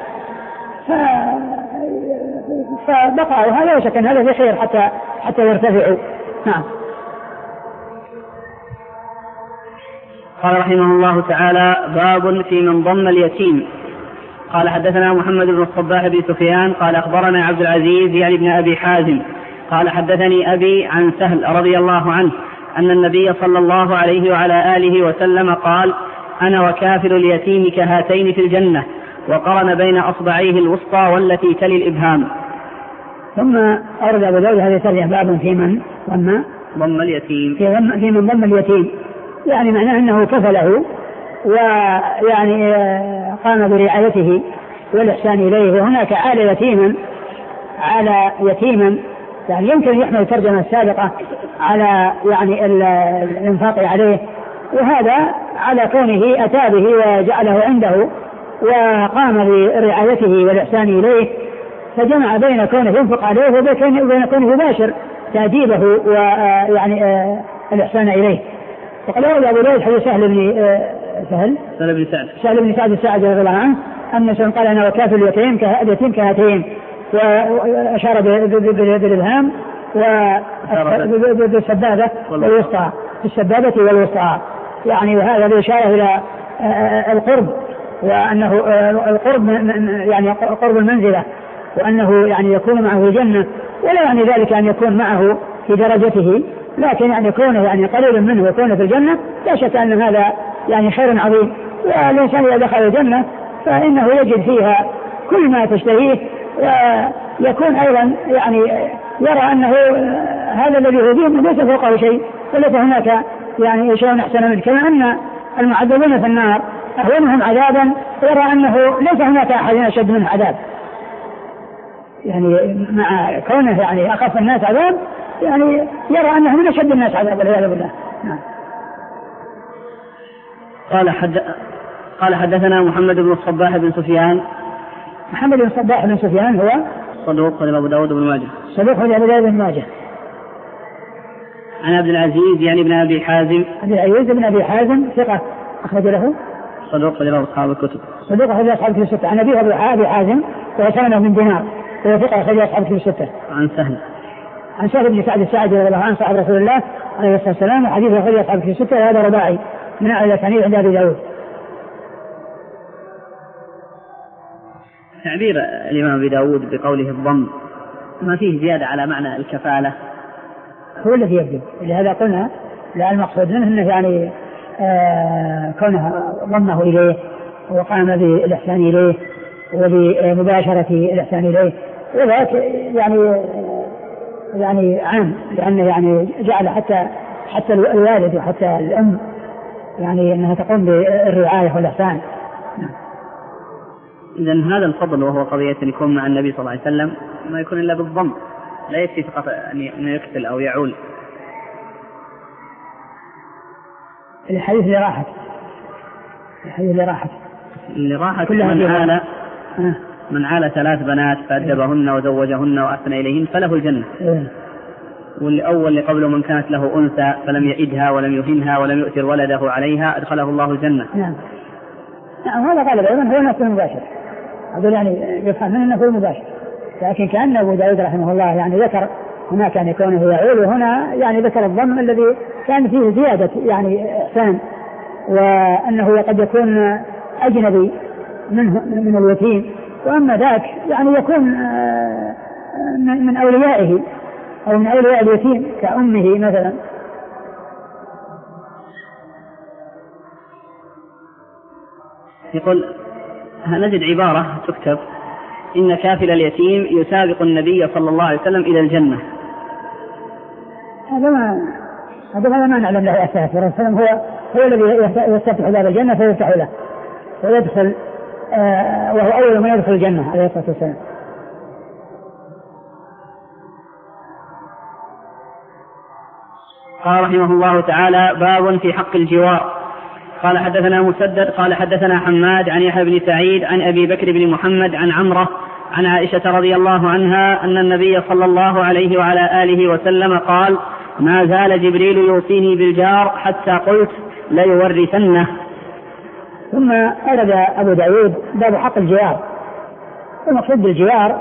فبقى وهذا لا شك أن هذا في خير حتى حتى يرتفعوا. نعم. قال رحمه الله تعالى باب في من ضم اليتيم. قال حدثنا محمد بن الصباح بن سفيان قال أخبرنا عبد العزيز يعني ابن أبي حازم قال حدثني أبي عن سهل رضي الله عنه أن النبي صلى الله عليه وعلى آله وسلم قال أنا وكافل اليتيم كهاتين في الجنة، وقرن بين أصبعيه الوسطى والتي تلي الإبهام. ثم أورد أبو داود هذا الترجمة باب في من ضم ضم اليتيم في, في من ضم اليتيم، يعني معناه أنه كفله ويعني قام برعايته والإحسان إليه. وهناك عال يتيما على يتيما يعني يمكن يحمل الترجمة السابقة على يعني الانفاق عليه، وهذا على كونه أتى به وجعله عنده وقام برعايته والإحسان إليه، فجمع بين كونه ينفق عليه وبين كونه يباشر تأديبه ويعني الإحسان إليه. وقال أولى أبو داود حديث سهل بن سهل سهل بن سعد سهل بن سعد الساعدي رضي الله عنه أن سهل قال أنا وكافل اليتيم كهاتين كهاتين، وأشار بالإبهام وبالسبابة والوسطى بالسبابة والوسطى، يعني وهذا الإشارة إلى القرب، وأنه القرب يعني قرب المنزلة، وأنه يعني يكون معه في الجنة، ولا يعني ذلك أن يكون معه في درجته، لكن يعني يكون يعني قريبا منه ويكون في الجنة. لا شك أن هذا يعني خير عظيم، والإنسان إذا دخل الجنة فإنه يجد فيها كل ما تشتهيه، ويكون أيضا يعني يرى أنه هذا الذي يريده ليس فوقه شيء وليس هناك يعني شيء أحسن منه، كما أن المعذبين في النار أهونهم عذابا يرى أنه ليس هناك أحد أشد منه عذاب، يعني مع كونه يعني أخف الناس عذاب يعني يرى أنه من أشد الناس عذاب والعياذ بالله. نعم. قال حد قال حدثنا محمد بن الصباح بن سفيان. محمد بن الصباح بن سفيان هو صدوق خرج أبو داود بن ماجه. صدوق خرج أبو داود بن ماجه. عن عبد العزيز يعني ابن أبي حازم. عبد العزيز بن أبي حازم ثقة أخرج له. صدوق خرج أصحاب الكتب. صدوق خرج أصحاب الكتب الستة. عن أبيه أبي حازم وسنده من دينار وهو ثقة خرج أصحاب الكتب الستة. عن سهل. عن سهل بن سعد الساعدي رضي الله عنه صاحب رسول الله عليه الصلاة والسلام وحديثه خرج أصحاب الكتب الستة. هذا رباعي من أعلى الأسانيد عند أبي داود. تعبير الإمام أبي داود بقوله الضم ما فيه زيادة على معنى الكفالة هو الذي يبدو. لهذا قلنا لا المقصود منه أنه يعني آه كونه ضمه إليه وقام بالإحسان إليه وبمباشرة الإحسان إليه وذلك يعني يعني عام لأنه يعني جعل حتى حتى الوالد وحتى الأم يعني أنها تقوم بالرعاية والإحسان. إذن هذا الفضل وهو قضية أن يكون مع النبي صلى الله عليه وسلم ما يكون إلا بالضم لا يكفي فقط أن يكتل أو يعول. الحديث اللي راحت الحديث اللي راحت اللي راحت من عال آه. من عال ثلاث بنات فأدبهن وزوجهن وأحسن إليهن فله الجنة. آه. والأول اللي قبله من كانت له أنثى فلم يئدها ولم يهنها ولم يؤثر ولده عليها أدخله الله الجنة. نعم. نعم هذا قال أيضا هو نفس المباشر. هذا يعني يفهم منه نفس المباشر. لكن كأن أبو داود رحمه الله يعني ذكر هناك أن يكون يعول وهنا يعني ذكر الضم الذي كان فيه زيادة يعني إحسان وأنه قد يكون أجنبي منه من اليتيم وأما ذاك يعني يكون من أوليائه أو من أولياء اليتيم كأمه مثلا. يقول نجد عبارة تكتب إن كافل اليتيم يسابق النبي صلى الله عليه وسلم إلى الجنة. هذا ما هذا ما نعلم له أساس. الرسول هو هو الذي يستفتح باب الجنة فيفتح له ويدخل آه وهو أول من يدخل الجنة عليه الصلاة والسلام. قال رحمه الله تعالى باب في حق الجوار. قال حدثنا مسدد قال حدثنا حماد عن يحيى بن سعيد عن أبي بكر بن محمد عن عمرة عن عائشة رضي الله عنها أن النبي صلى الله عليه وعلى آله وسلم قال ما زال جبريل يوصيني بالجار حتى قلت ليورثنه. ثم أرد أبو داود باب حق الجوار. المقصود بالجوار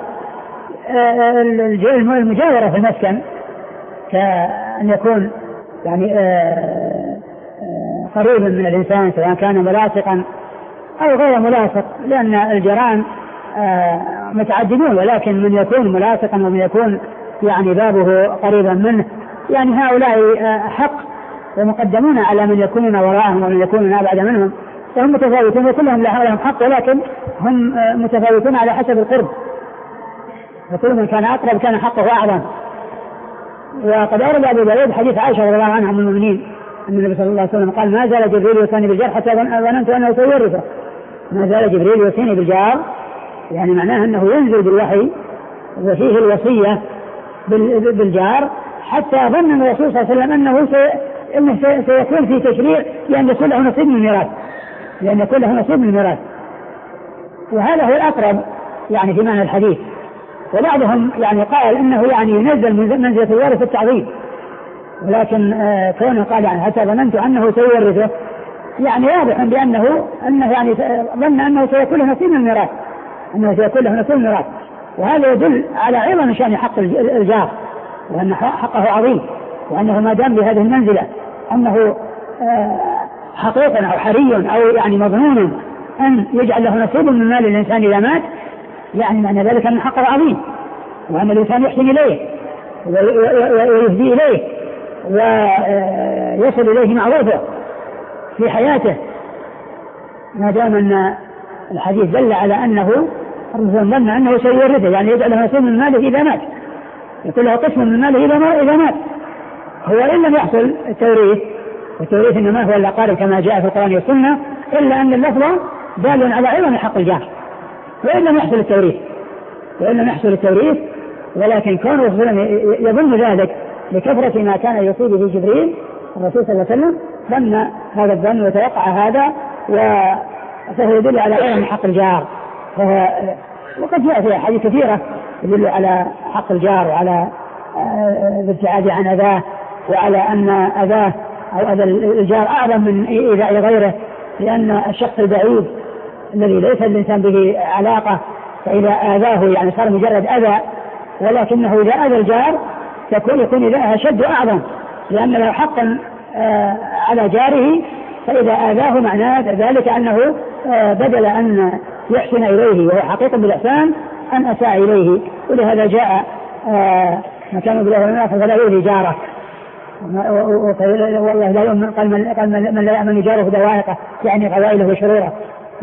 المجاورة في المسكن كأن يكون يعني قريبا من الإنسان سواء كان ملاصقا أو غير ملاصق لأن الجيران متعددون ولكن من يكون ملاصقا ومن يكون يعني بابه قريبا منه يعني هؤلاء حق ومقدمون على من يكونون وراءهم ومن يكونون أبعد منهم فهم متفاوتون وكلهم لهم حق ولكن هم متفاوتون على حسب القرب وكل من كان أقرب كان حقه أعظم. وقد أورد أبو داود حديث عائشة رضي الله عنها من المؤمنين أن النبي صلى الله عليه وسلم قال ما زال جبريل يوصيني بالجار حتى ظننت أنه سيورثه. ما زال جبريل يوصيني بالجار يعني معناه أنه ينزل بالوحي وفيه الوصية بالجار حتى ظن الرسول صلى الله عليه وسلم أنه, سي... إنه سي... سيكون في تشريع لأن يكون له نصيب من الميراث لأن يكون له نصيب من الميراث وهذا هو الأقرب يعني في معنى الحديث. وبعضهم يعني قال إنه يعني ينزل منزلة الوارث التعظيم ولكن آه كونه قال يعني حتى ظننت أنه سيورثه يعني واضح بأنه أنه يعني ظن أنه سيكون له نصيب من الميراث أنه سيكون له نصيب من الميراث وهذا يدل على عظم شأن حق الجار وأن حقه عظيم وأنه ما دام بهذه المنزلة أنه آه حقيقة أو حري أو يعني مظنون أن يجعل له نصيب من مال الإنسان إذا مات يعني معنى ذلك أن حقه عظيم وأن الإنسان يحسن إليه ويهدي إليه ويصل إليه معروفه في حياته ما دام أن الحديث دل على أنه الرسول ظن أنه سيورثه يعني يجعل له نصيب من ماله إذا مات يكون له قسم من ماله إذا مات. هو إن لم يحصل التوريث والتوريث إنما هو الأقارب كما جاء في القرآن والسنة إلا أن اللفظ دال على عظم حق الجار وإن لم يحصل التوريث وإن لم يحصل التوريث ولكن كون الرسول يظن ذلك لكثرة ما كان يصيب به جبريل الرسول صلى الله عليه وسلم ظن هذا الظن وتوقع هذا فهو يدل على عدم حق الجار. وقد جاء في أحاديث كثيرة يدل على حق الجار وعلى الابتعاد عن أذاه، وعلى أن أذاه أو أذى الجار أعظم من إيذاء غيره، لأن الشخص البعيد الذي ليس الإنسان به علاقة فإذا آذاه يعني صار مجرد أذى، ولكنه إذا أذى الجار يكون إذاها شد أعظم، لأن له حقا على جاره، فإذا آذاه معناه ذلك أنه بدل أن يحسن إليه وهو حقيقة بالإحسان أن أساء إليه. ولهذا جاء مكان بالله والناس فلا يؤذي جاره، والله لا يؤمن قال من لا يأمن جاره دوائقه يعني قبائله وشروره.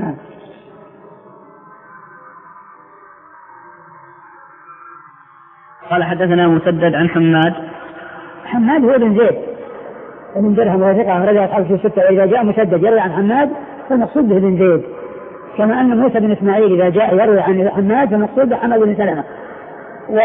قال حدثنا مسدد عن حماد. حماد هو بن زيد بن درهم وثقة رجع أصحاب في الستة، وإذا جاء مسدد يروي عن حماد فالمقصود به بن زيد، كما أن موسى بن إسماعيل إذا جاء يروي عن حماد فالمقصود به حماد بن سلمة. و...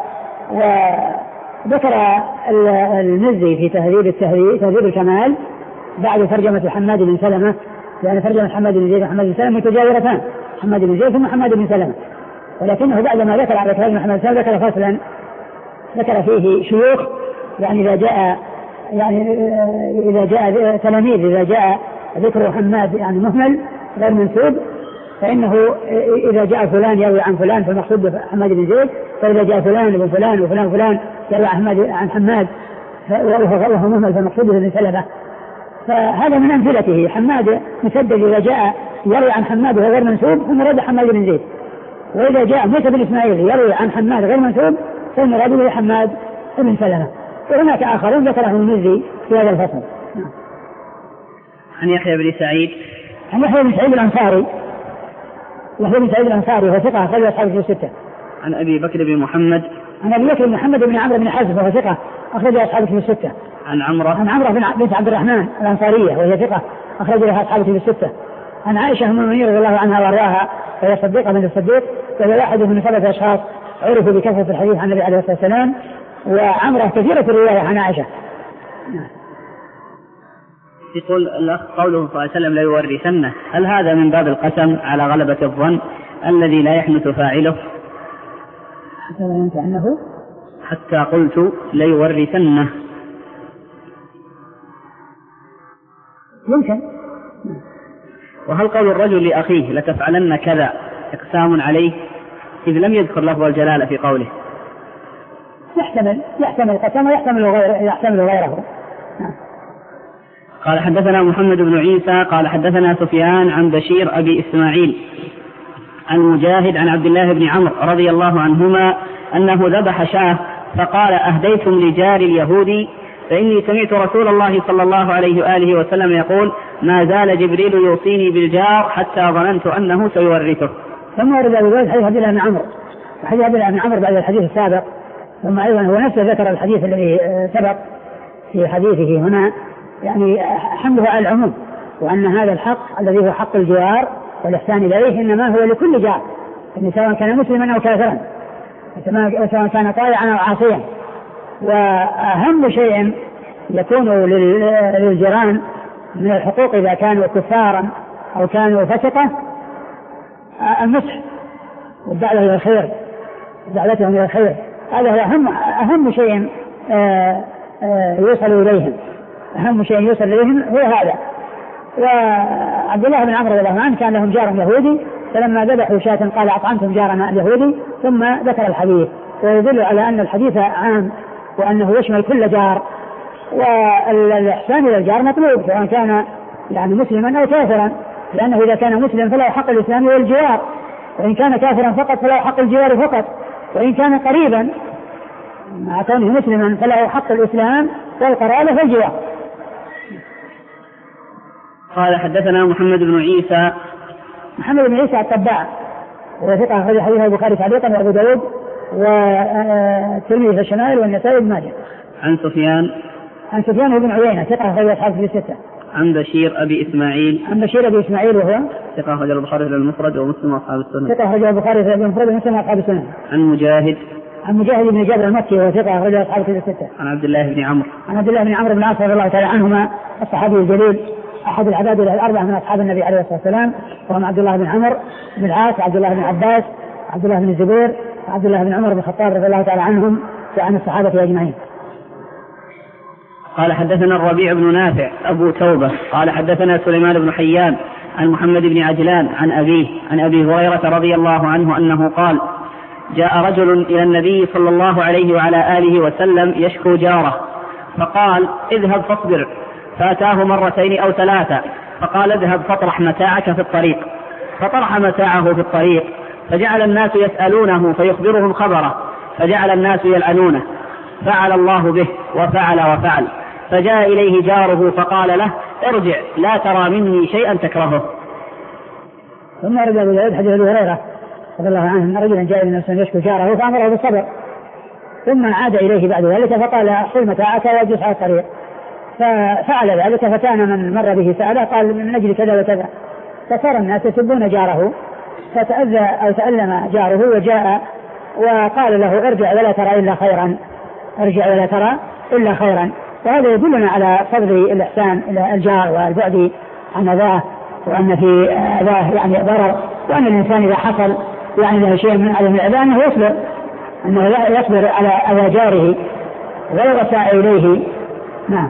وذكر المزي في تهذيب التهذيب تهذيب الكمال بعد ترجمة حماد بن سلمة، لأن ترجمة حماد بن زيد وحماد بن سلمة متجاورتان، حماد بن زيد ثم حماد بن سلمة، ولكنه بعدما ذكر على كلام محمد بن سلمة ذكر فصلا ذكر فيه شيوخ، يعني إذا جاء يعني إذا جاء تلاميذ إذا جاء ذكر حماد يعني مهمل غير منسوب، فإنه إذا جاء فلان يروي عن فلان فالمقصود حماد بن زيد، فإذا جاء فلان ابن فلان وفلان فلان يروي عن حماد عن حماد وهو مهمل فالمقصود بن سلمة. فهذا من أمثلته. حماد مسدد إذا جاء يروي عن حماد وهو غير منسوب فالمراد حماد بن زيد، وإذا جاء موسى بن إسماعيل يروي عن حماد غير منسوب فالمراد به حماد بن سلمة. وهناك آخرون ذكرهم المزي في هذا الفصل. عن يحيى بن سعيد. عن يحيى بن سعيد الأنصاري. يحيى بن سعيد الأنصاري وهو ثقة أخرج أصحابه في الستة. عن أبي بكر بن محمد. عن أبي بكر بن محمد بن عمرو بن حزم وهو ثقة أخرج أصحابه في الستة. عن عمرو. عن عمرو بنت عبد الرحمن الأنصارية وهي ثقة أخرج لها أصحابه في الستة. عن عائشة أم المؤمنين رضي الله عنها وأرضاها وهي صديقة بنت الصديق، وهي واحد من ثلاثة أشخاص عرفوا بكثرة الحديث عن النبي عليه الصلاة والسلام، وعمره كثيرة الرواية عن عائشة. يقول الأخ قوله صلى الله عليه وسلم لا يورثنه، هل هذا من باب القسم على غلبة الظن الذي لا يحنث فاعله؟ حتى لا ينسى أنه حتى قلت لا يورثنه. يمكن. وهل قول الرجل لأخيه لتفعلن كذا إقسام عليه إذ لم يذكر لفظ الجلالة في قوله؟ يحتمل يحتمل قسم ويحتمل غيره يحتمل غيره. قال حدثنا محمد بن عيسى قال حدثنا سفيان عن بشير أبي إسماعيل عن مجاهد عن عبد الله بن عمرو رضي الله عنهما أنه ذبح شاة فقال أهديتم لجار اليهودي فإني سمعت رسول الله صلى الله عليه وآله وسلم يقول ما زال جبريل يوصيني بالجار حتى ظننت أنه سيورثه. ثم ورد أبو داود حديث عبد الله بن عمرو وحديث عبد الله بن عمرو بعد الحديث السابق، ثم أيضا هو نفسه ذكر الحديث الذي سبق في حديثه هنا، يعني حمله على العموم، وأن هذا الحق الذي هو حق الجوار والإحسان إليه إنما هو لكل جار، يعني سواء كان مسلما أو كافرا، سواء كان طائعا أو عاصيا. وأهم شيء يكون للجيران من الحقوق إذا كانوا كفارا أو كانوا فسقة النصح والدعوة إلى الخير، دعوتهم إلى الخير، هذا هو أهم أهم شيء يوصل إليهم، أهم شيء يوصل إليهم هو هذا. وعبد الله بن عمرو رضي الله عنه كان لهم جار يهودي، فلما ذبحوا شاة قال أطعمتم جارنا اليهودي، ثم ذكر الحديث، ويدل على أن الحديث عام وأنه يشمل كل جار، والإحسان إلى الجار مطلوب سواء كان يعني مسلما أو كافرا، لأنه إذا كان مسلم فله حق الإسلام والجوار، وإن كان كافرا فقط فله حق الجوار فقط، وإن كان قريبا مع كونه مسلما فله حق الإسلام والقرابة والجوار. قال حدثنا محمد بن عيسى. محمد بن عيسى الطباع وهو ثقة أخرج حديثه البخاري تعليقا وأبو داود والترمذي في الشمائل والنسائي بن ماجه. عن سفيان. عن سفيان بن عيينة ثقة أخرج أصحابه في الستة. عن بشير أبي إسماعيل. عن بشير أبي إسماعيل وهو ثقة أخرج البخاري في المفرد ومسلم وأصحاب السنة. ثقة أخرج البخاري في المفرد ومسلم وأصحاب السنة. عن مجاهد. عن مجاهد بن جابر المكي وهو ثقة أخرج أصحابه في الستة. عن عبد الله بن عمرو. عن عبد الله بن عمرو بن العاص رضي الله تعالى عنهما الصحابي الجليل أحد العباد الأربعة من أصحاب النبي عليه الصلاة والسلام، وهم عبد الله بن عمرو بن العاص، عبد الله بن عباس، عبد الله بن الزبير، وعبد الله بن عمر بن الخطاب رضي الله تعالى عنهم وعن الصحابة أجمعين. قال حدثنا الربيع بن نافع أبو توبة قال حدثنا سليمان بن حيان عن محمد بن عجلان عن أبيه عن أبي هريرة رضي الله عنه أنه قال: جاء رجل إلى النبي صلى الله عليه وعلى آله وسلم يشكو جاره، فقال: اذهب فاصبر، فأتاه مرتين أو ثلاثة، فقال: اذهب فاطرح متاعك في الطريق، فطرح متاعه في الطريق، فجعل الناس يسألونه فيخبرهم خبره، فجعل الناس يلعنونه، فعل الله به وفعل وفعل، فجاء إليه جاره فقال له: ارجع، لا ترى مني شيئا تكرهه. ثم رجع إلى حديث أبي هريرة رضي الله عنه أن رجلا جاء إلى النبي يشكو جاره فأمره بالصبر، ثم عاد إليه بعد ذلك فقال: خذ متاعك واجلس على الطريق، ففعل ذلك، فكان من مر به سأله قال: من أجل كذا وكذا، فصار الناس يسبون جاره، فتأذى أو تألم جاره وجاء وقال له: ارجع ولا ترى إلا خيرا، ارجع ولا ترى إلا خيرا. وهذا يدلنا على فضل الإحسان إلى الجار والبعد عن أذاه، وأن في أذاه يعني ضرر، وأن الإنسان إذا حصل يعني له شيء من عدم الأذى أنه يصبر، أنه يصبر على أذى جاره ولو أساء إليه. نعم.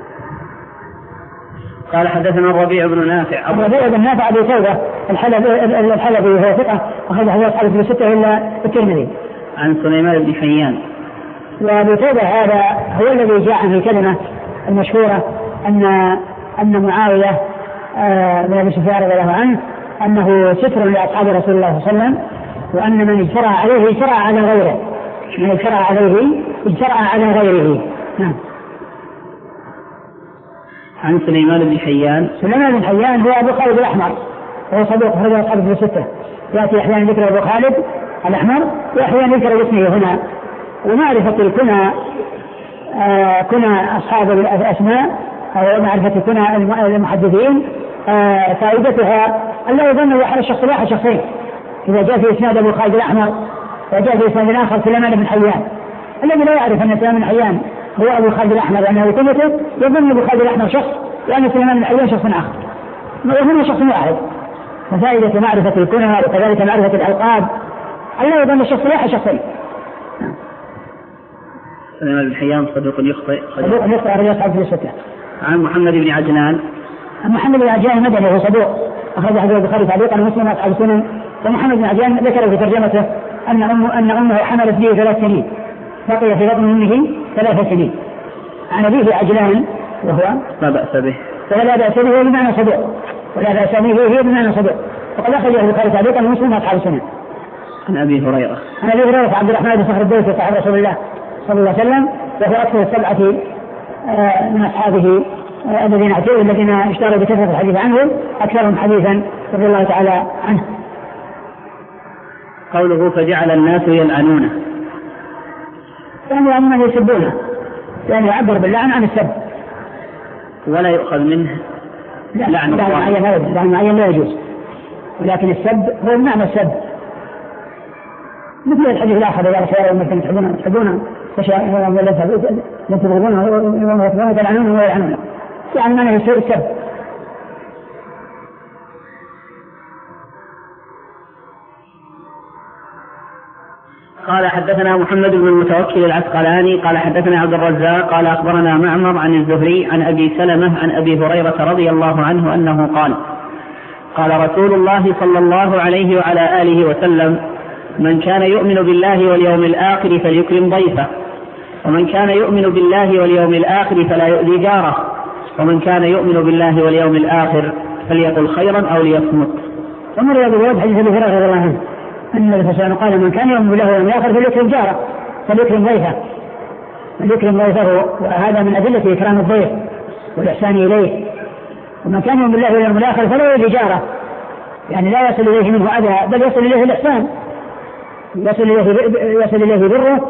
قال حدثنا الربيع بن نافع الربيع بن نافع أبو توبة الحلبي وهو ثقة أخرج حديث أصحاب الكتب الستة إلا الترمذي. عن سليمان بن حيان. وأبو توبة هذا هو الذي جاء في الكلمة المشهورة أن أن معاوية بن أبي سفيان رضي الله عنه أنه ستر لأصحاب رسول الله صلى الله عليه وسلم، وأن من اجترأ عليه اجترأ على غيره، من اجترأ عليه اجترأ على غيره. نعم. عن سليمان بن حيان. سليمان بن حيان هو أبو خالد الأحمر، هو صدوق أخرج أصحاب الكتب الستة، يأتي أحيانا ذكر أبو خالد الأحمر وأحيانا ذكر اسمه هنا. ومعرفة الكنى آه كنى أصحاب الأسماء أو معرفة كنى المحدثين آه فائدتها ألا يظن على الشخص واحد شخصين. إذا جاء في إسناد أبو خالد الأحمر وجاء في إسناد آخر سليمان بن حيان، الذي لا يعرف أن سليمان بن حيان هو أبو خالد الأحمر لأنه كنيته، يظن أبو خالد الأحمر شخص وأن سليمان بن حيان شخص آخر، وهنا شخص واحد. ففائدة معرفة الكنى وكذلك معرفة الألقاب ألا يظن الشخص واحد شخصين. سليمان بن حيان صدوق يخطئ صدوق يخطئ أخرج أصحاب الكتب الستة. عن محمد بن عجلان. محمد بن عجلان المدني هو صدوق أخرج حديث البخاري تعليقا ومسلم وأصحاب السنن. ومحمد بن عجلان ذكر في ترجمته أن أمه أن أمه حملت به ثلاث سنين، بقي في بطن أمه ثلاث سنين. عن أبيه عجلان وهو لا بأس به، ولا بأس به بمعنى صدوق، ولا بأس به هي بمعنى صدوق، وقد أخرج البخاري تعليقا ومسلم وأصحاب السنن. عن أبي هريرة. عن أبي هريرة عبد الرحمن بن صخر الدوسي صاحب رسول الله صلى الله عليه وسلم، وهو أكثر السبعة من أصحابه الذين اعتبروا الذين اشتهروا بكثرة الحديث عنه، أكثرهم حديثا رضي الله تعالى عنه. قوله فجعل الناس يلعنونه، يعني أنهم يسبونه، يعني يعبر باللعن عن السب ولا يؤخذ منه لعن لعن معين لا يجوز، ولكن السب هو بمعنى السب، مثل الحديث الآخر: إذا رسول الله أنكم تحبونه تحبونه لا تبغضونه وتلعنونه ويلعنونه، يعني معنى السب. قال حدثنا محمد بن المتوكل العسقلاني قال حدثنا عبد الرزاق قال أخبرنا معمر عن الزهري عن أبي سلمة عن أبي هريرة رضي الله عنه أنه قال: قال رسول الله صلى الله عليه وعلى آله وسلم: من كان يؤمن بالله واليوم الآخر فليكرم ضيفه، ومن كان يؤمن بالله واليوم الآخر فلا يؤذي جاره، ومن كان يؤمن بالله واليوم الآخر فليقل خيرا أو ليصمت. ومر بذلك حديث أبي هريرة رضي الله عنه أن النبي صلى الله عليه وسلم قال: من كان يؤمن بالله واليوم الآخر فليكرم جاره، فليكرم ضيفه، فليكرم ضيفه، وهذا من أدلة إكرام الضيف والإحسان إليه. ومن كان يؤمن بالله واليوم الآخر فلا يؤذي جاره، يعني لا يصل إليه منه أذى بل يصل إليه الإحسان، يصل إليه يصل إليه بره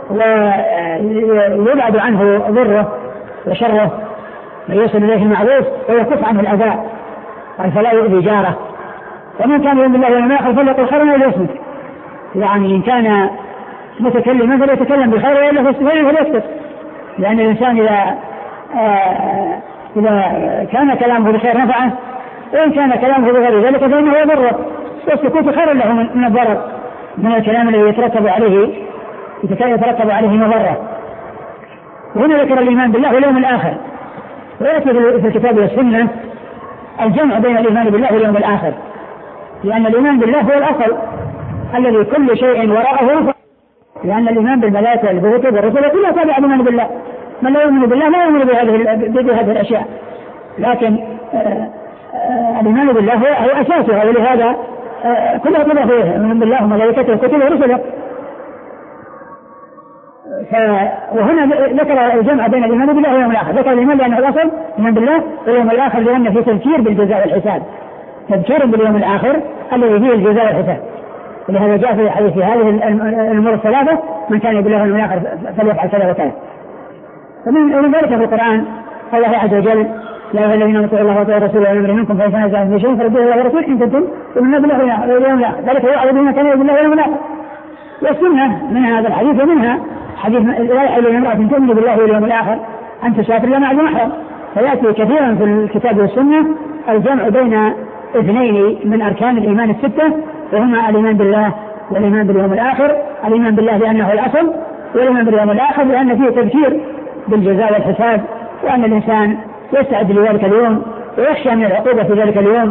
ويبعد عنه ضره وشره، ويصل إليه المعروف ويكف عنه الأذى، فلا يؤذي جاره. ومن كان يؤمن بالله واليوم الآخر فليقل خيرا أو ليصمت، يعني إن كان متكلما فليتكلم بخير وإلا فليسكت، لأن الإنسان إذا إذا كان كلامه بخير نفعه، وإن كان كلامه بغير ذلك فإنه يضره، والسكوت خير له من الضرر، من الكلام الذي يترتب عليه يترتب عليه مضرة. وهنا ذكر الإيمان بالله واليوم الآخر، ويأتي في الكتاب والسنة الجمع بين الإيمان بالله واليوم الآخر، لأن الإيمان بالله هو الأصل الذي كل شيء وراءه، لأن الإيمان بالملائكة والكتب والرسل كلها تابع الإيمان بالله. من لا يؤمن بالله لا يؤمن بهذه بهذه الأشياء، لكن آآ آآ الإيمان بالله هو, هو أساسها، ولهذا كلها تابع فيه من بالله وملائكته وكتبه ورسله. وهنا ذكر الجمع بين الإيمان بالله واليوم الآخر، ذكر الإيمان لأنه الأصل الإيمان بالله واليوم الآخر، لأن فيه تذكير بالجزاء والحساب، تذكير باليوم الآخر الذي فيه الجزاء والحساب. ولهذا جاء في حديث هذه الأمور الثلاثة: من كان بالله واليوم الآخر فليفعل كذا وكذا. ومن ذلك في القرآن قال الله عز وجل: يا أيها الذين آمنوا الله وأطيعوا الرسول ولا يأمر منكم فإن تنازعتم في شيء فردوه إلى الله والرسول إن كنتم تؤمنون بالله واليوم الآخر، ذلك يوعظ بما كان بالله واليوم الآخر. والسنة من هذا الحديث ومنها حديث لا يحل لامرأة تؤمن بالله واليوم الآخر أن تسافر إلا مع ذي محرم. فيأتي كثيرا في الكتاب والسنة الجمع بين اثنين من أركان الإيمان الستة، وهما الإيمان بالله والإيمان باليوم الآخر. الإيمان بالله لأنه الأصل، والإيمان باليوم الآخر لأن فيه تذكير بالجزاء والحساب، وأن الإنسان يستعد لذلك اليوم ويخشى من العقوبة في ذلك اليوم.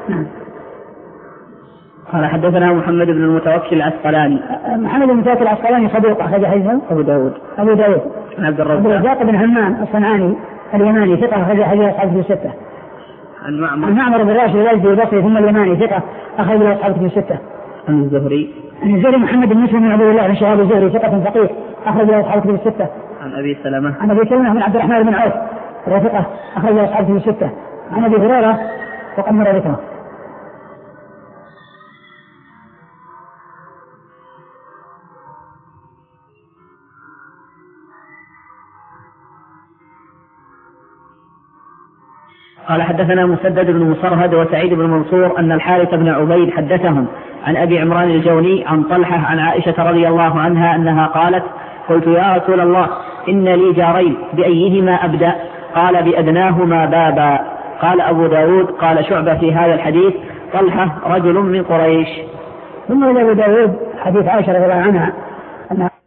قال حدثنا محمد بن المتوكل العسقلاني. محمد بن المتوكل العسقلاني صدوق، أخرج حديثه أبو داود أبو داود عن عبد الرزاق بن همام الصنعاني اليماني ثقة، أخرج حديث أصحاب في الستة. عن معمر عن معمر بن راشد الأزدي البصري ثم اليماني ثقة، أخرج أصحاب في الستة. عن الزهري عن الزهري محمد بن مسلم بن عبد الله بن شهاب الزهري ثقة فقيه، أخرج أصحاب في الستة. عن أبي سلمة عن أبي سلمة بن عبد الرحمن بن عوف ثقة، أخرج أصحاب في الستة. عن أبي هريرة وقد مر ذكره. قال حدثنا مسدد بن مصرهد وسعيد بن منصور أن الحارث بن عبيد حدثهم عن أبي عمران الجوني عن طلحة عن عائشة رضي الله عنها أنها قالت: قلت يا رسول الله إن لي جارين بأيهما أبدأ؟ قال: بأدناهما بابا. قال أبو داود قال شعبة في هذا الحديث: طلحة رجل من قريش. ثم إلى أبو داود حديث عائشة رضي الله عنها أنها